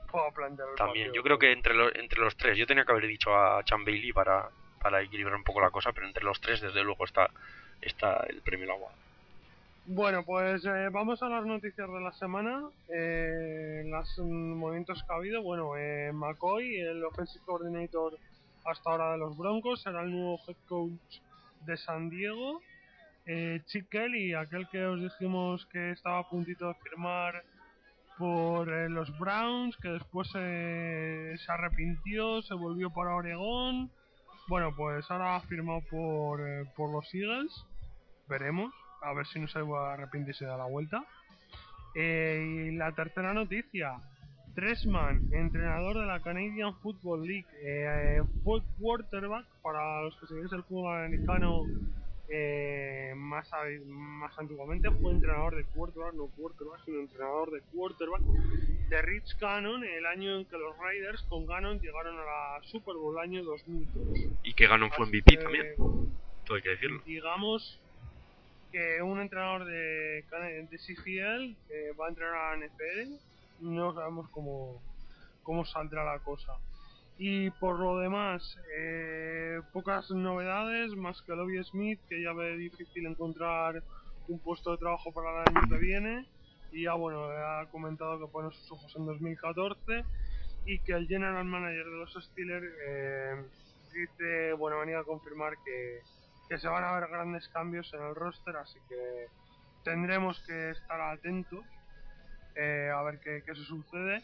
pueda plantear el También, partido. yo creo que entre, lo, entre los tres, yo tenía que haber dicho a Chan Bailey para, para equilibrar un poco la cosa, pero entre los tres, desde luego, está, está el premio Agua. Bueno, pues eh, vamos a las noticias de la semana, eh, los movimientos que ha habido. Bueno, eh, McCoy, el offensive coordinator hasta ahora de los Broncos, será el nuevo head coach de San Diego. Eh, Chip Kelly, aquel que os dijimos que estaba a puntito de firmar por eh, los Browns, que después eh, se arrepintió, se volvió para Oregón. Bueno, pues ahora ha firmado por, eh, por los Eagles. Veremos, a ver si no se va a arrepentirse de la vuelta. Eh, y la tercera noticia: Trestman, entrenador de la Canadian Football League, eh, fue quarterback para los que seguís el fútbol americano. Eh, más, más antiguamente fue entrenador de quarterback, no quarterback, sino entrenador de quarterback de Rich Gannon el año en que los Raiders con Gannon llegaron a la Super Bowl año dos mil dos. Y que Gannon fue Así M V P que, también, todo hay que decirlo. Digamos que un entrenador de, de C F L eh, va a entrenar a la N F L, no sabemos cómo, cómo saldrá la cosa. Y por lo demás, eh, pocas novedades, más que Lovie Smith, que ya ve difícil encontrar un puesto de trabajo para el año que viene. Y ya bueno, ha comentado que pone sus ojos en dos mil catorce y que el general manager de los Steelers eh, dice, bueno, venía a confirmar que, que se van a ver grandes cambios en el roster, así que tendremos que estar atentos eh, a ver qué, qué se sucede.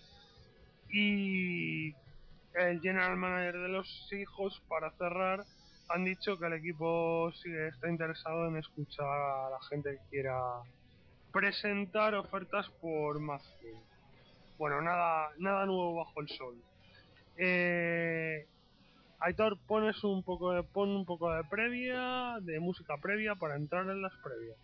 Y el general manager de los Seahawks, para cerrar, han dicho que el equipo sigue, está interesado en escuchar a la gente que quiera presentar ofertas por más. Bueno, nada nada nuevo bajo el sol. Eh, Aitor, pones un poco de, pon un poco de previa, de música previa para entrar en las previas.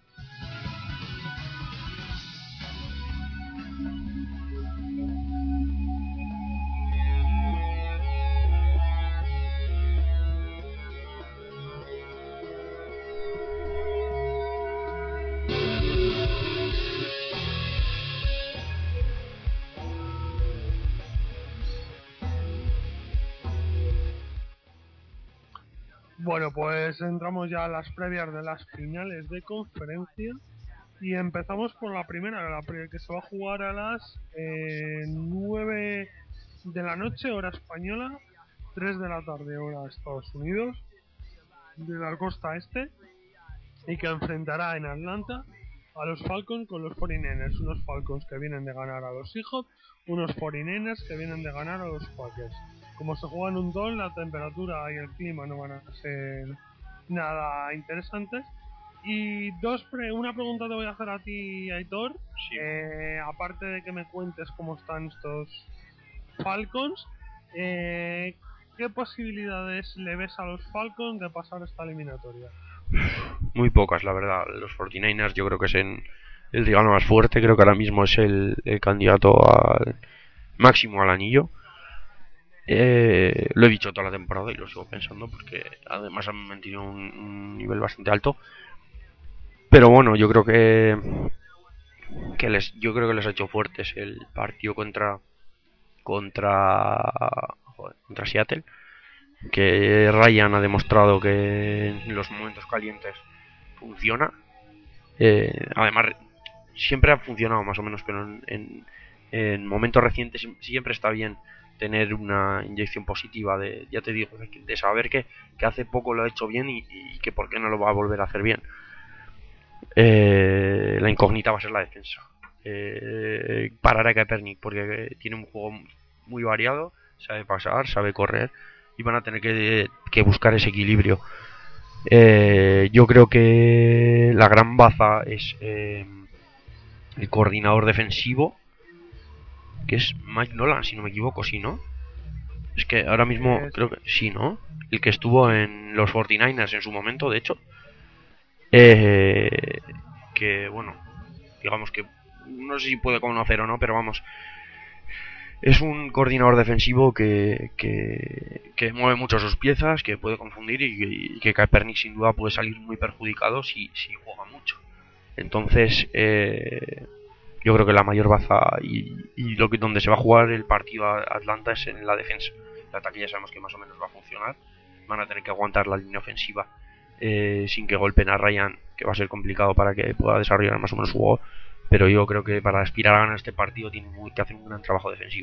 Bueno, pues entramos ya a las previas de las finales de conferencia y empezamos por la primera, la que se va a jugar a las eh, nueve de la noche, hora española, tres de la tarde, hora de Estados Unidos, de la costa este, y que enfrentará en Atlanta a los Falcons con los cuarenta y nueve ers, unos Falcons que vienen de ganar a los Seahawks, unos cuarenta y nueve ers que vienen de ganar a los Packers. Como se juega en un dome, la temperatura y el clima no van a ser nada interesantes. Y dos pre una pregunta te voy a hacer a ti, Aitor. Sí. Eh, aparte de que me cuentes cómo están estos Falcons, eh, ¿qué posibilidades le ves a los Falcons de pasar esta eliminatoria? Muy pocas, la verdad. Los cuarenta y nueve ers yo creo que es en el rival más fuerte. Creo que ahora mismo es el, el candidato al máximo al anillo. Eh, lo he dicho toda la temporada y lo sigo pensando porque además han mantenido un, un nivel bastante alto. Pero bueno, yo creo que que les yo creo que les ha hecho fuertes el partido contra contra joder, contra Seattle, que Ryan ha demostrado que en los momentos calientes funciona. Eh, además siempre ha funcionado más o menos, pero en, en, en momentos recientes siempre está bien tener una inyección positiva de, ya te digo, de, de saber que, que hace poco lo ha hecho bien y, y que por qué no lo va a volver a hacer bien. Eh, la incógnita va a ser la defensa. Eh, parar a Kaepernick porque tiene un juego muy variado, sabe pasar, sabe correr y van a tener que, que buscar ese equilibrio. Eh, yo creo que la gran baza es eh, el coordinador defensivo, que es Mike Nolan, si no me equivoco, sí, ¿no? Es que ahora mismo es... creo que sí, ¿no? El que estuvo en los cuarenta y nueve ers en su momento, de hecho. Eh, que, bueno, digamos que no sé si puede conocer o no, pero vamos, es un coordinador defensivo que, que, que mueve mucho sus piezas, que puede confundir y, y que Kaepernick sin duda puede salir muy perjudicado si, si juega mucho. Entonces, eh, yo creo que la mayor baza y, y lo que donde se va a jugar el partido a Atlanta es en la defensa. El ataque ya sabemos que más o menos va a funcionar. Van a tener que aguantar la línea ofensiva eh, sin que golpeen a Ryan, que va a ser complicado para que pueda desarrollar más o menos su juego. Pero yo creo que para aspirar a ganar este partido tiene que hacer un gran trabajo defensivo.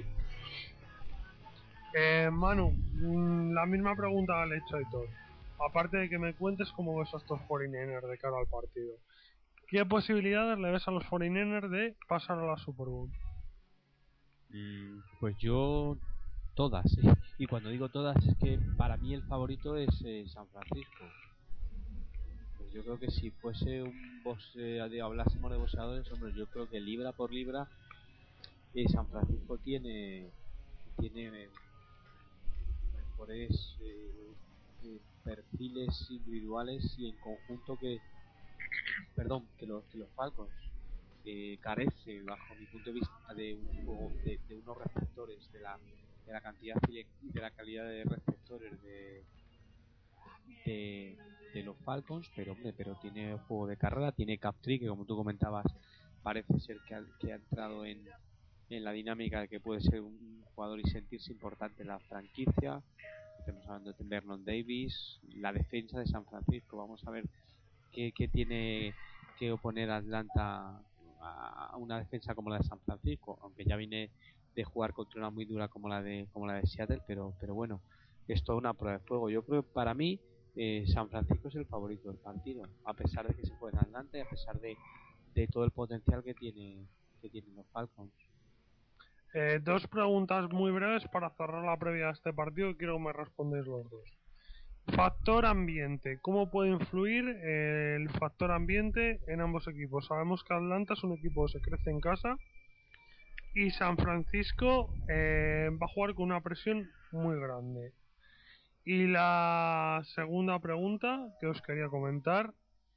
Eh, Manu, la misma pregunta le he hecho a Aitor. Aparte de que me cuentes cómo ves a estos cuarenta y nueve ers de cara al partido, ¿qué posibilidades le ves a los cuarenta y nueve ers de pasar a la Super Bowl? Mm, pues yo todas, ¿eh? Y cuando digo todas es que para mí el favorito es eh, San Francisco. Pues yo creo que si fuese un boxe, eh, hablásemos de boxeadores, hombre, yo creo que libra por libra eh, San Francisco tiene tiene mejores eh, eh, perfiles individuales y en conjunto que perdón que los que los Falcons eh, carece bajo mi punto de vista de un juego de, de unos receptores de la de la cantidad y de la calidad de receptores de de, de los Falcons, pero hombre, pero tiene juego de carrera, tiene Captree, que como tú comentabas parece ser que ha, que ha entrado en, en la dinámica de que puede ser un jugador y sentirse importante en la franquicia. Estamos hablando de Vernon Davis, la defensa de San Francisco, vamos a ver qué, qué tiene que oponer Atlanta a una defensa como la de San Francisco, aunque ya viene de jugar contra una muy dura como la de como la de Seattle, pero pero bueno, es toda una prueba de fuego. Yo creo que para mí eh, San Francisco es el favorito del partido, a pesar de que se juega en Atlanta y a pesar de, de todo el potencial que tiene que tienen los Falcons. Eh, dos preguntas muy breves para cerrar la previa de este partido. Quiero que me respondáis los dos. Factor ambiente. ¿Cómo puede influir eh, el factor ambiente en ambos equipos? Sabemos que Atlanta es un equipo que se crece en casa y San Francisco eh, va a jugar con una presión muy grande. Y la segunda pregunta que os quería comentar,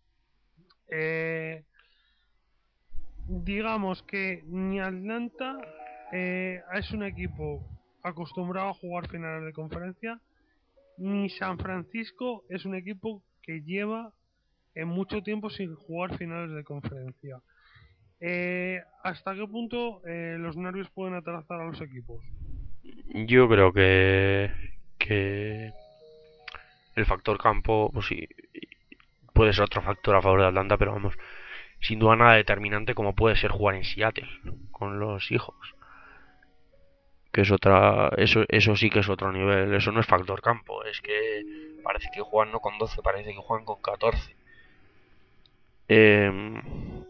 eh, digamos que ni Atlanta eh, es un equipo acostumbrado a jugar finales de conferencia, ni San Francisco es un equipo que lleva en mucho tiempo sin jugar finales de conferencia. Eh, ¿Hasta qué punto eh, los nervios pueden atrasar a los equipos? Yo creo que que el factor campo, pues sí, puede ser otro factor a favor de Atlanta, pero vamos, sin duda nada determinante como puede ser jugar en Seattle con los hijos, que es otra, eso eso sí que es otro nivel. Eso no es factor campo, es que parece que juegan no con doce, parece que juegan con catorce. Eh,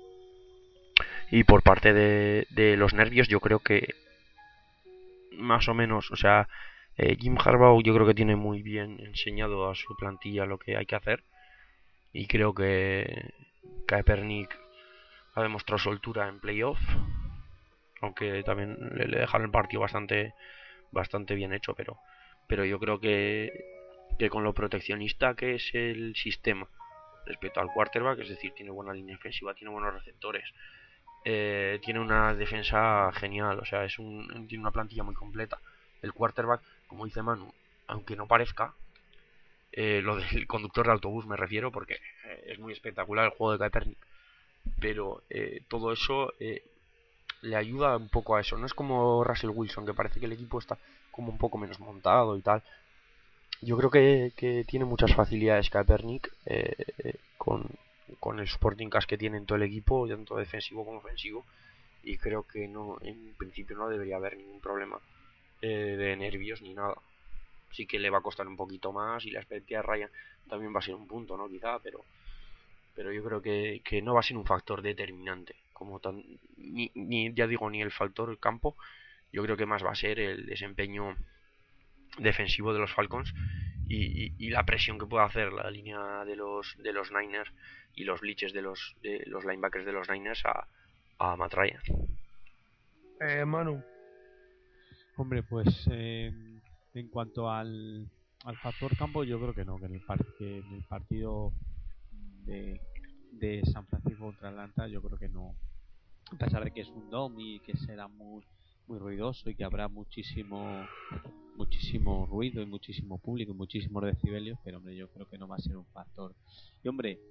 y por parte de, de los nervios, yo creo que más o menos, o sea, eh, Jim Harbaugh yo creo que tiene muy bien enseñado a su plantilla lo que hay que hacer, y creo que Kaepernick ha demostrado su altura en playoff, aunque también le, le dejaron el partido bastante bastante bien hecho, pero pero yo creo que, que con lo proteccionista que es el sistema respecto al quarterback, es decir, tiene buena línea defensiva, tiene buenos receptores, eh, tiene una defensa genial, o sea, es un, tiene una plantilla muy completa. El quarterback, como dice Manu, aunque no parezca, eh, lo del conductor de autobús me refiero, porque eh, es muy espectacular el juego de Kaepernick, pero eh, todo eso eh, le ayuda un poco a eso. No es como Russell Wilson, que parece que el equipo está como un poco menos montado y tal. Yo creo que, que tiene muchas facilidades Kaepernick eh, eh, con, con el supporting cast que tiene en todo el equipo, tanto defensivo como ofensivo, y creo que no, en principio no debería haber ningún problema eh, de nervios ni nada. Sí que le va a costar un poquito más y la experiencia de Ryan también va a ser un punto, ¿no? Quizá, pero pero yo creo que, que no va a ser un factor determinante, como tan, ni, ni ya digo ni el factor campo. Yo creo que más va a ser el desempeño defensivo de los Falcons y, y, y la presión que pueda hacer la línea de los de los Niners y los blitzes de los de los linebackers de los Niners a, a Matt Ryan. Eh, Manu. Hombre, pues eh, en cuanto al, al factor campo, yo creo que no, que en el, par que en el partido de, de San Francisco contra Atlanta, yo creo que no, a pesar de que es un dome y que será muy muy ruidoso y que habrá muchísimo muchísimo ruido y muchísimo público y muchísimos decibelios, pero hombre, yo creo que no va a ser un factor. Y hombre,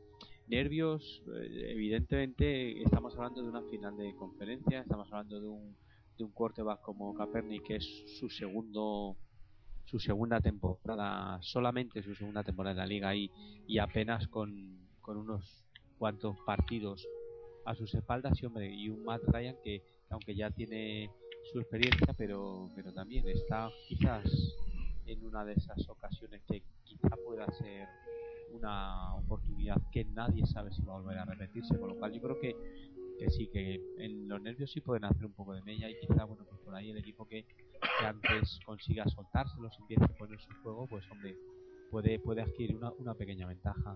nervios, eh, evidentemente estamos hablando de una final de conferencia, estamos hablando de un, de un quarterback como Kaepernick, que es su segundo su segunda temporada, solamente su segunda temporada en la liga, y, y apenas con, con unos cuantos partidos a sus espaldas, y hombre, y un Matt Ryan que aunque ya tiene su experiencia, pero pero también está quizás en una de esas ocasiones que quizá pueda ser una oportunidad que nadie sabe si va a volver a repetirse, con lo cual yo creo que, que sí, que en los nervios sí pueden hacer un poco de mella, y quizá, bueno, pues por ahí el equipo que, que antes consiga soltárselos y empiece a poner su juego, pues hombre, puede, puede adquirir una, una pequeña ventaja.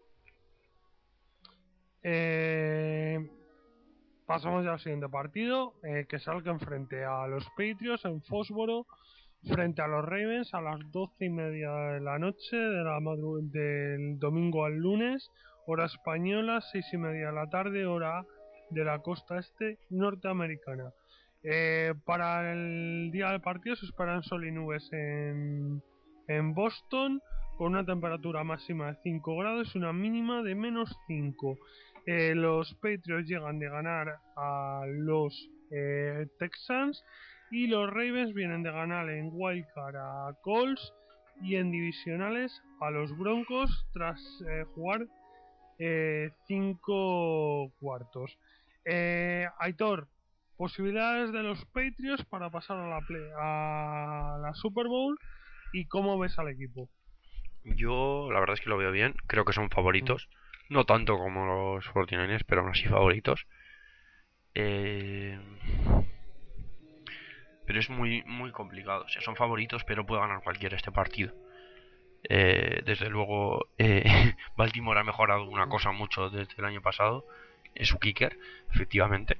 Eh, pasamos ya al siguiente partido, eh, que es el que enfrente a los Patriots en Foxboro, frente a los Ravens a las doce y media de la noche de la madru- del domingo al lunes, hora española, seis y media de la tarde, hora de la costa este norteamericana. Eh, para el día del partido se esperan sol y nubes en, en Boston, con una temperatura máxima de cinco grados y una mínima de menos cinco. Eh, los Patriots llegan de ganar a los eh, Texans, y los Ravens vienen de ganar en Wildcard a Colts y en divisionales a los Broncos tras eh, jugar eh, cinco cuartos. Eh, Aitor, posibilidades de los Patriots para pasar a la, play, a la Super Bowl, y cómo ves al equipo. Yo la verdad es que lo veo bien, creo que son favoritos, no tanto como los cuarenta y nueve ers, pero aún así favoritos. Eh... Pero es muy muy complicado, o sea, son favoritos, pero puede ganar cualquiera este partido. Eh, desde luego, eh, Baltimore ha mejorado una cosa mucho desde el año pasado, es su kicker, efectivamente.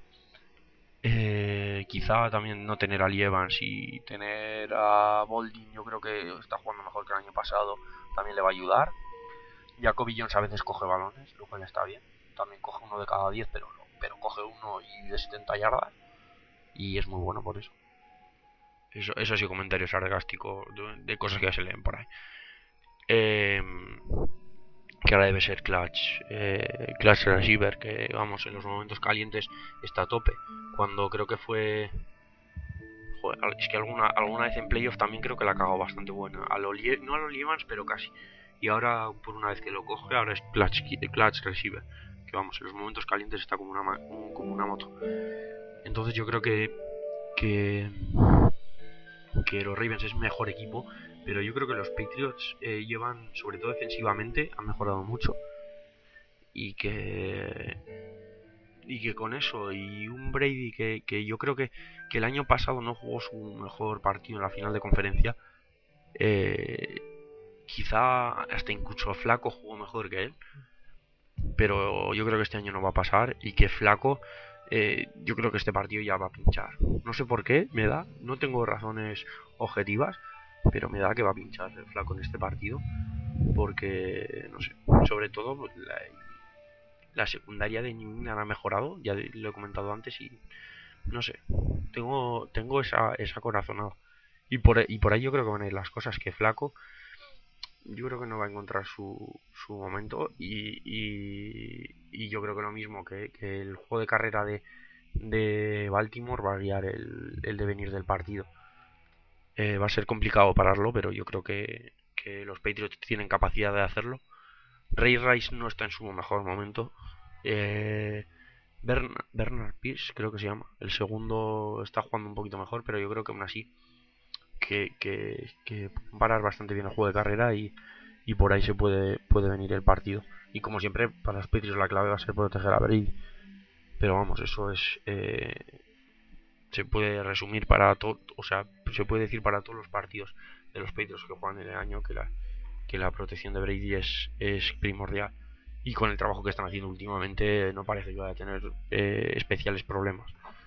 Eh, quizá también no tener a Lee Evans y tener a Boldin, yo creo que está jugando mejor que el año pasado, también le va a ayudar. Jacoby Jones a veces coge balones, lo cual está bien. También coge uno de cada diez, pero, pero coge uno y de setenta yardas, y es muy bueno por eso. Eso, eso sí, comentario sarcástico de, de cosas que ya se leen por ahí. Eh, que ahora debe ser clutch, eh, clutch receiver, que vamos, en los momentos calientes está a tope. Cuando creo que fue... Joder, es que alguna, alguna vez en playoff también creo que la ha cagado bastante buena. A lo, no a los Evans, pero casi. Y ahora, por una vez que lo coge, ahora es clutch, clutch receiver. Que vamos, en los momentos calientes está como una, como una moto. Entonces yo creo que... que que los Ravens es mejor equipo, pero yo creo que los Patriots eh, llevan, sobre todo defensivamente, han mejorado mucho, y que y que con eso y un Brady que, que yo creo que, que el año pasado no jugó su mejor partido en la final de conferencia, eh, quizá hasta incluso Flaco jugó mejor que él, pero yo creo que este año no va a pasar, y que Flaco, eh, yo creo que este partido ya va a pinchar. No sé por qué, me da, no tengo razones objetivas, pero me da que va a pinchar el Flaco en este partido, porque, no sé, sobre todo la, la secundaria de New England ha mejorado, ya lo he comentado antes, y no sé, tengo tengo esa, esa corazonada. Y por, y por ahí yo creo que van a ir las cosas, que Flaco yo creo que no va a encontrar su, su momento, y, y, y yo creo que lo mismo que, que el juego de carrera de, de Baltimore va a guiar el, el devenir del partido. Eh, va a ser complicado pararlo, pero yo creo que, que los Patriots tienen capacidad de hacerlo. Ray Rice no está en su mejor momento. Eh, Bernard, Bernard Pierce creo que se llama. El segundo está jugando un poquito mejor, pero yo creo que aún así que, que, que parar bastante bien el juego de carrera, y, y por ahí se puede, puede venir el partido. Y como siempre, para los Patriots la clave va a ser proteger a Brady. Pero vamos, eso es... Eh, se puede resumir para todo, o sea, se puede decir para todos los partidos de los Patriots que juegan en el año, que la, que la protección de Brady es, es primordial. Y con el trabajo que están haciendo últimamente no parece que vaya a tener eh, especiales problemas.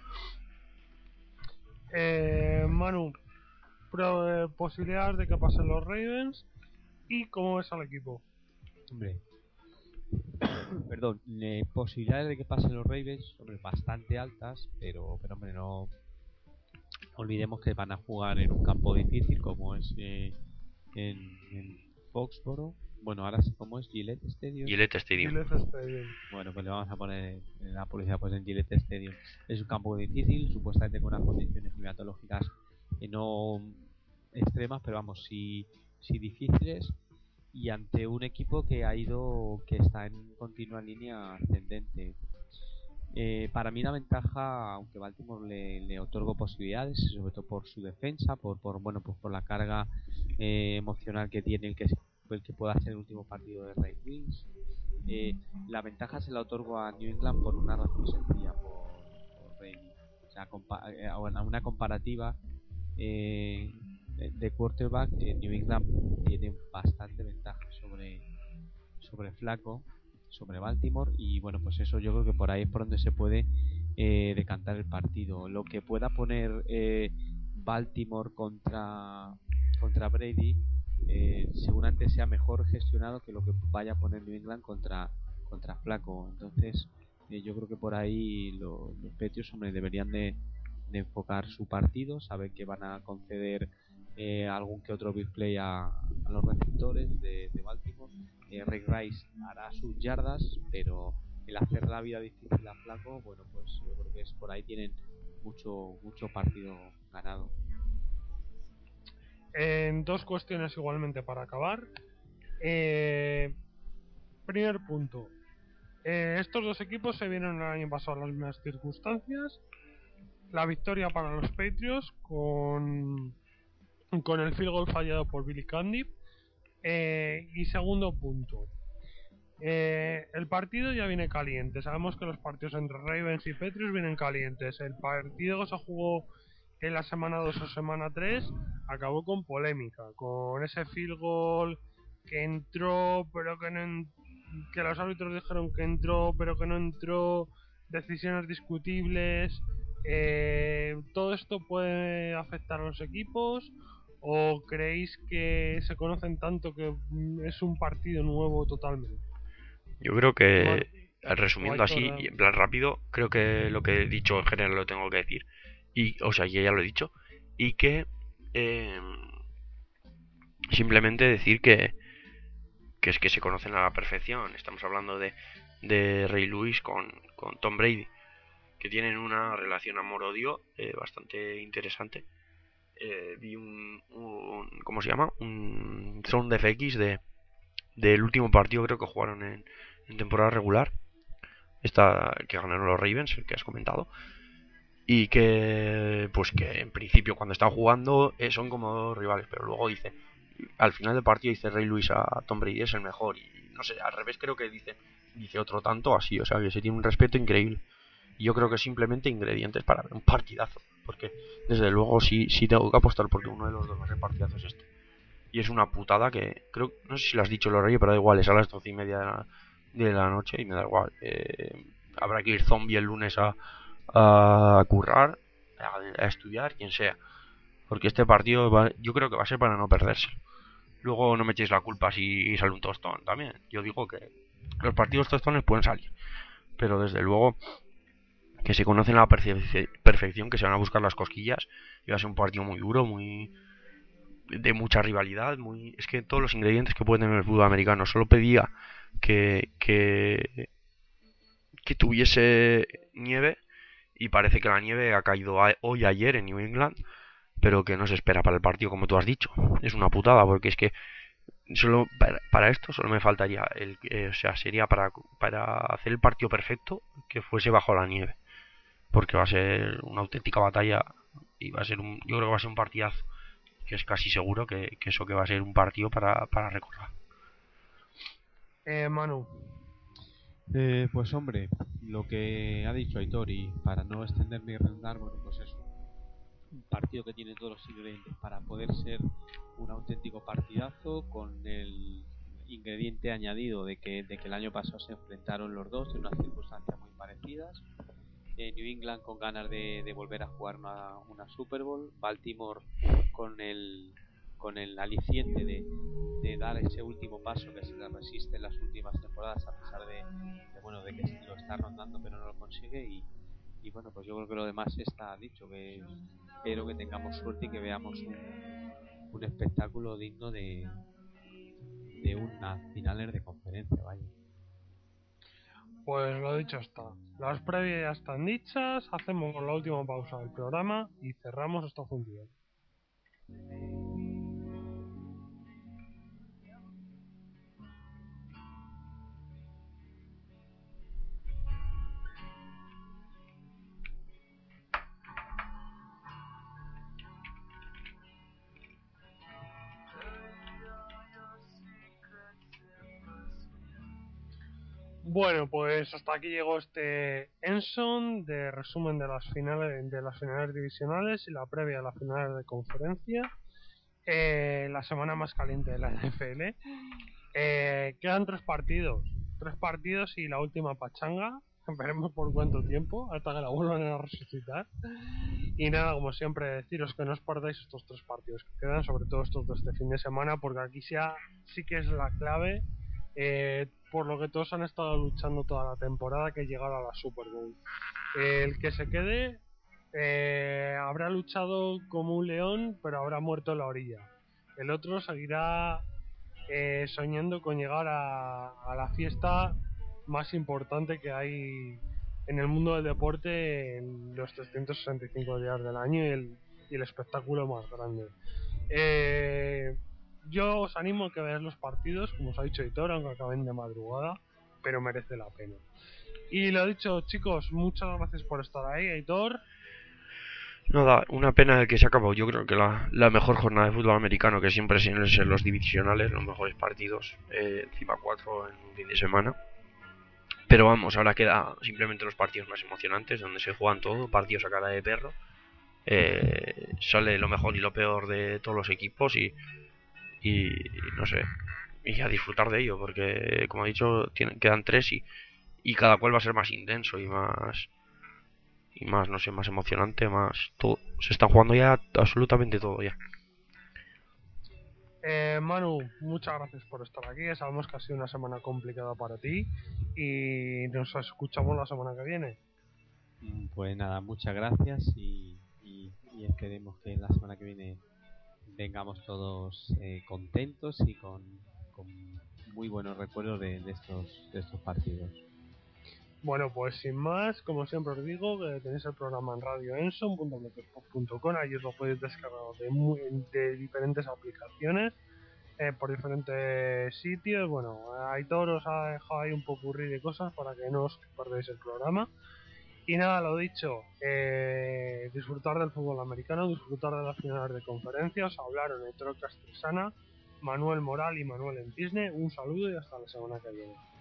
Eh, Manu, pro, eh, posibilidades de que pasen los Ravens, y cómo ves al equipo. Hombre, perdón, eh, posibilidades de que pasen los Ravens, hombre, bastante altas, pero, pero hombre, no olvidemos que van a jugar en un campo difícil como es eh, en, en Foxboro, Bueno, ahora sí, ¿cómo es? Gillette Stadium. Gillette Stadium. Gillette Stadium. Bueno, pues le vamos a poner en la publicidad pues en Gillette Stadium. Es un campo difícil, supuestamente con unas condiciones climatológicas eh, no extremas, pero vamos, sí, sí difíciles, y ante un equipo que ha ido, que está en continua línea ascendente. Eh, para mí la ventaja, aunque Baltimore le, le otorgo posibilidades, sobre todo por su defensa, por, por bueno, pues por la carga eh, emocional que tiene el que el que pueda ser el último partido de Ray Wings. Eh, la ventaja se la otorgo a New England por una razón sencilla, por, por Brady. O sea, compa eh, a una comparativa eh, de quarterback, eh, New England tiene bastante ventaja sobre sobre Flaco, sobre Baltimore, y bueno, pues eso yo creo que por ahí es por donde se puede eh, decantar el partido. Lo que pueda poner eh, Baltimore contra contra Brady eh, seguramente sea mejor gestionado que lo que vaya a poner New England contra contra Flaco. Entonces eh, yo creo que por ahí lo, los Patriots, hombre, deberían de, de enfocar su partido, saber que van a conceder eh, algún que otro big play a, a los receptores de, de Baltimore. eh, Rick Rice hará sus yardas, pero el hacer la vida difícil a Flaco, bueno, pues yo creo que es por ahí tienen mucho mucho partido ganado. En dos cuestiones igualmente para acabar. Eh, primer punto. Eh, estos dos equipos se vieron el año pasado en las mismas circunstancias. La victoria para los Patriots con, con el field goal fallado por Billy Candy. Eh, y segundo punto. Eh, el partido ya viene caliente. Sabemos que los partidos entre Ravens y Patriots vienen calientes. El partido que se jugó en la semana dos o semana tres acabó con polémica, con ese field goal que entró pero que no en- que los árbitros dijeron que entró pero que no entró, decisiones discutibles. Eh, ¿todo esto puede afectar a los equipos o creéis que se conocen tanto que mm, es un partido nuevo totalmente? Yo creo Bueno, que, o resumiendo Aitor, así, y eh, en plan rápido, creo que lo que he dicho en general lo tengo que decir. Y, o sea, que ya lo he dicho. Y que eh, simplemente decir que, que es que se conocen a la perfección. Estamos hablando de, de Ray Lewis con, con Tom Brady, que tienen una relación amor-odio eh, bastante interesante. Eh, vi un, un, ¿cómo se llama? Un Zone de F X de, del último partido creo que jugaron en, en temporada regular. Esta que ganaron los Ravens, el que has comentado. Y que, pues que en principio cuando están jugando eh, son como rivales, pero luego dice, al final del partido dice Ray Lewis a Tom Brady es el mejor. Y no sé, al revés creo que dice, dice otro tanto así, o sea que se tiene un respeto increíble. Y yo creo que simplemente ingredientes para ver un partidazo. Porque desde luego sí, sí tengo que apostar porque uno de los dos va a ser partidazo es este. Y es una putada que creo, no sé si lo has dicho, Lorey, pero da igual, es a las doce y media de la, de la noche y me da igual. Eh, habrá que ir zombie el lunes a, a currar, a, a estudiar, quien sea. Porque este partido va, yo creo que va a ser para no perderse. Luego no me echéis la culpa si sale un tostón también. Yo digo que los partidos tostones pueden salir. Pero desde luego que se conocen a la perfe- perfección, que se van a buscar las cosquillas. Y va a ser un partido muy duro, muy de mucha rivalidad, muy es que todos los ingredientes que puede tener el fútbol americano. Solo pedía que, que, que tuviese nieve y parece que la nieve ha caído a, hoy ayer en New England, pero que no se espera para el partido como tú has dicho. Es una putada porque es que solo para, para esto solo me faltaría el eh, o sea, sería para para hacer el partido perfecto que fuese bajo la nieve, porque va a ser una auténtica batalla y va a ser un yo creo que va a ser un partidazo, que es casi seguro que, que eso que va a ser un partido para, para recordar. eh, Manu. Eh, pues hombre, lo que ha dicho Aitor, y para no extenderme y redundar, bueno, pues es un partido que tiene todos los ingredientes para poder ser un auténtico partidazo, con el ingrediente añadido de que, de que el año pasado se enfrentaron los dos en unas circunstancias muy parecidas. Eh, New England con ganas de, de volver a jugar una, una Super Bowl, Baltimore con el con el aliciente de, de dar ese último paso que se le resiste en las últimas temporadas, a pesar de, de bueno de que lo está rondando pero no lo consigue. y, y bueno, pues yo creo que lo demás está dicho, que espero que tengamos suerte y que veamos un, un espectáculo digno de, de unas finales de conferencia, vaya. Pues lo dicho está. Las previas ya están dichas, hacemos la última pausa del programa y cerramos esta función. Bueno, pues hasta aquí llegó este Enson de resumen de las finales de las finales divisionales y la previa a las finales de conferencia. Eh, la semana más caliente de la N F L. Eh, quedan tres partidos, tres partidos y la última pachanga. Veremos por cuánto tiempo hasta que la vuelvan a resucitar. Y nada, como siempre, deciros que no os perdáis estos tres partidos que quedan, sobre todo estos de este fin de semana, porque aquí sea, sí que es la clave. Eh, por lo que todos han estado luchando toda la temporada, que llegar a la Super Bowl. Eh, el que se quede eh, habrá luchado como un león, pero habrá muerto en la orilla. El otro seguirá eh, soñando con llegar a, a la fiesta más importante que hay en el mundo del deporte en los trescientos sesenta y cinco días del año y el, y el espectáculo más grande. Eh, yo os animo a que veáis los partidos, como os ha dicho Hitor, aunque acaben de madrugada, pero merece la pena. Y lo dicho, chicos, muchas gracias por estar ahí, Hitor. Nada, una pena que se ha acabado. Yo creo que la, la mejor jornada de fútbol americano, que siempre es en los divisionales, los mejores partidos, eh, encima cuatro en un fin de semana. Pero vamos, ahora queda simplemente los partidos más emocionantes, donde se juegan todo, partidos a cara de perro. Eh, sale lo mejor y lo peor de todos los equipos y, y, y no sé, y a disfrutar de ello, porque como he dicho, tienen, quedan tres y, y cada cual va a ser más intenso y más y más, no sé, más emocionante, más todo. Se está jugando ya absolutamente todo ya. Eh, Manu, muchas gracias por estar aquí. Sabemos que ha sido una semana complicada para ti y nos escuchamos la semana que viene. Pues nada, muchas gracias y, y, y esperemos que la semana que viene vengamos todos eh, contentos y con, con muy buenos recuerdos de, de, estos, de estos partidos. Bueno, pues sin más, como siempre os digo, que tenéis el programa en radio enson punto blogspot punto com, ahí os lo podéis descargar de, muy, de diferentes aplicaciones, eh, por diferentes sitios. Bueno, Aitor os ha dejado ahí un popurrí de cosas para que no os perdáis el programa. Y nada, lo dicho, eh, disfrutar del fútbol americano, disfrutar de las finales de conferencias. Hablaron Aitor Castresana, Manuel Moral y Manuel Entisne. Un saludo y hasta la semana que viene.